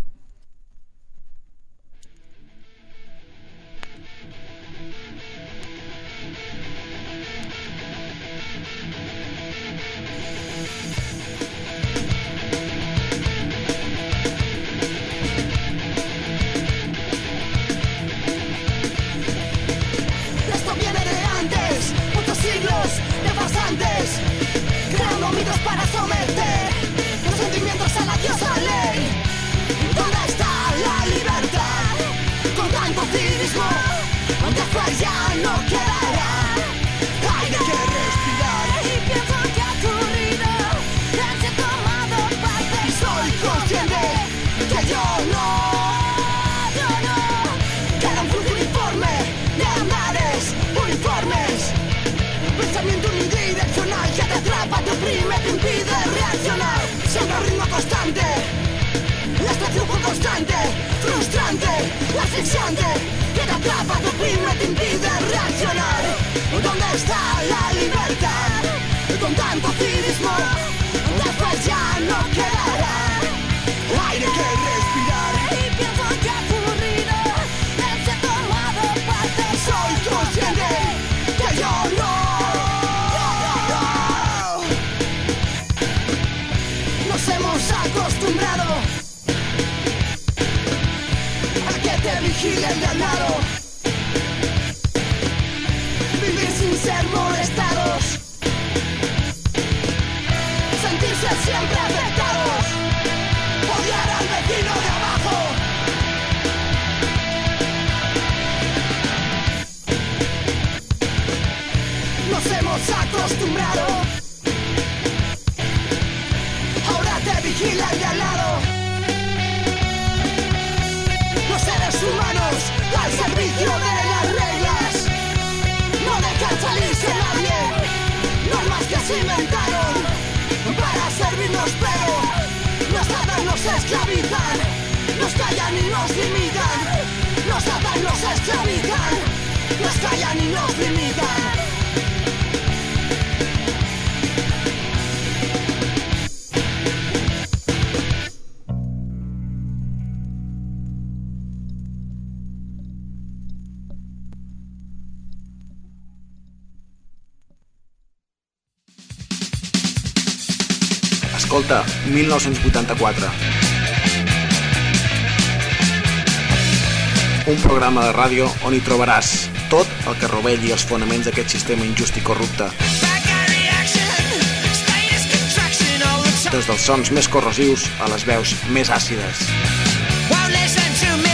Esto viene de antes, muchos siglos de farsantes, creando mitos para someter los sentimientos a la diosa ley. ¿Dónde está la libertad? Con tanto cinismo, después ya no quedará aire que respirar. Y pienso que ha ocurrido, he tomado parte. Soy consciente que yo no, yo no, queda un flujo uniforme de andares uniformes. Pensamiento unidireccional que te atrapa, te oprime, te impide reaccionar. Siempre a ritmo constante, la estación fue constante, frustrante, asfixiante, que te atrapa, te oprime, te impide reaccionar. ¿Dónde está la libertad? Con tanto cinismo, después ya no quedará aire que respirar. Y pienso que ha ocurrido, he tomado parte. Soy consciente que yo no, nos hemos acostumbrado a que te vigile el de al lado, vivir sin ser molestados, sentirse siempre afectados, odiar al vecino de abajo. Nos hemos acostumbrado, ahora te vigila el de al lado. Los seres humanos al servicio de las reglas, no dejan salirse a nadie, normas que se inventaron para servirnos, pero nos atan, nos esclavizan, nos callan y nos limitan, nos atan, nos esclavizan, nos callan y nos limitan. Escolta, mil nou-cents vuitanta-quatre. Un programa de ràdio on hi trobaràs tot el que rovelli els fonaments d'aquest sistema injust i corrupte. Des dels sons més corrosius a les veus més àcides.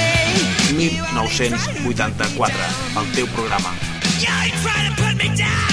mil nou-cents vuitanta-quatre, el teu programa. You're trying to put me down.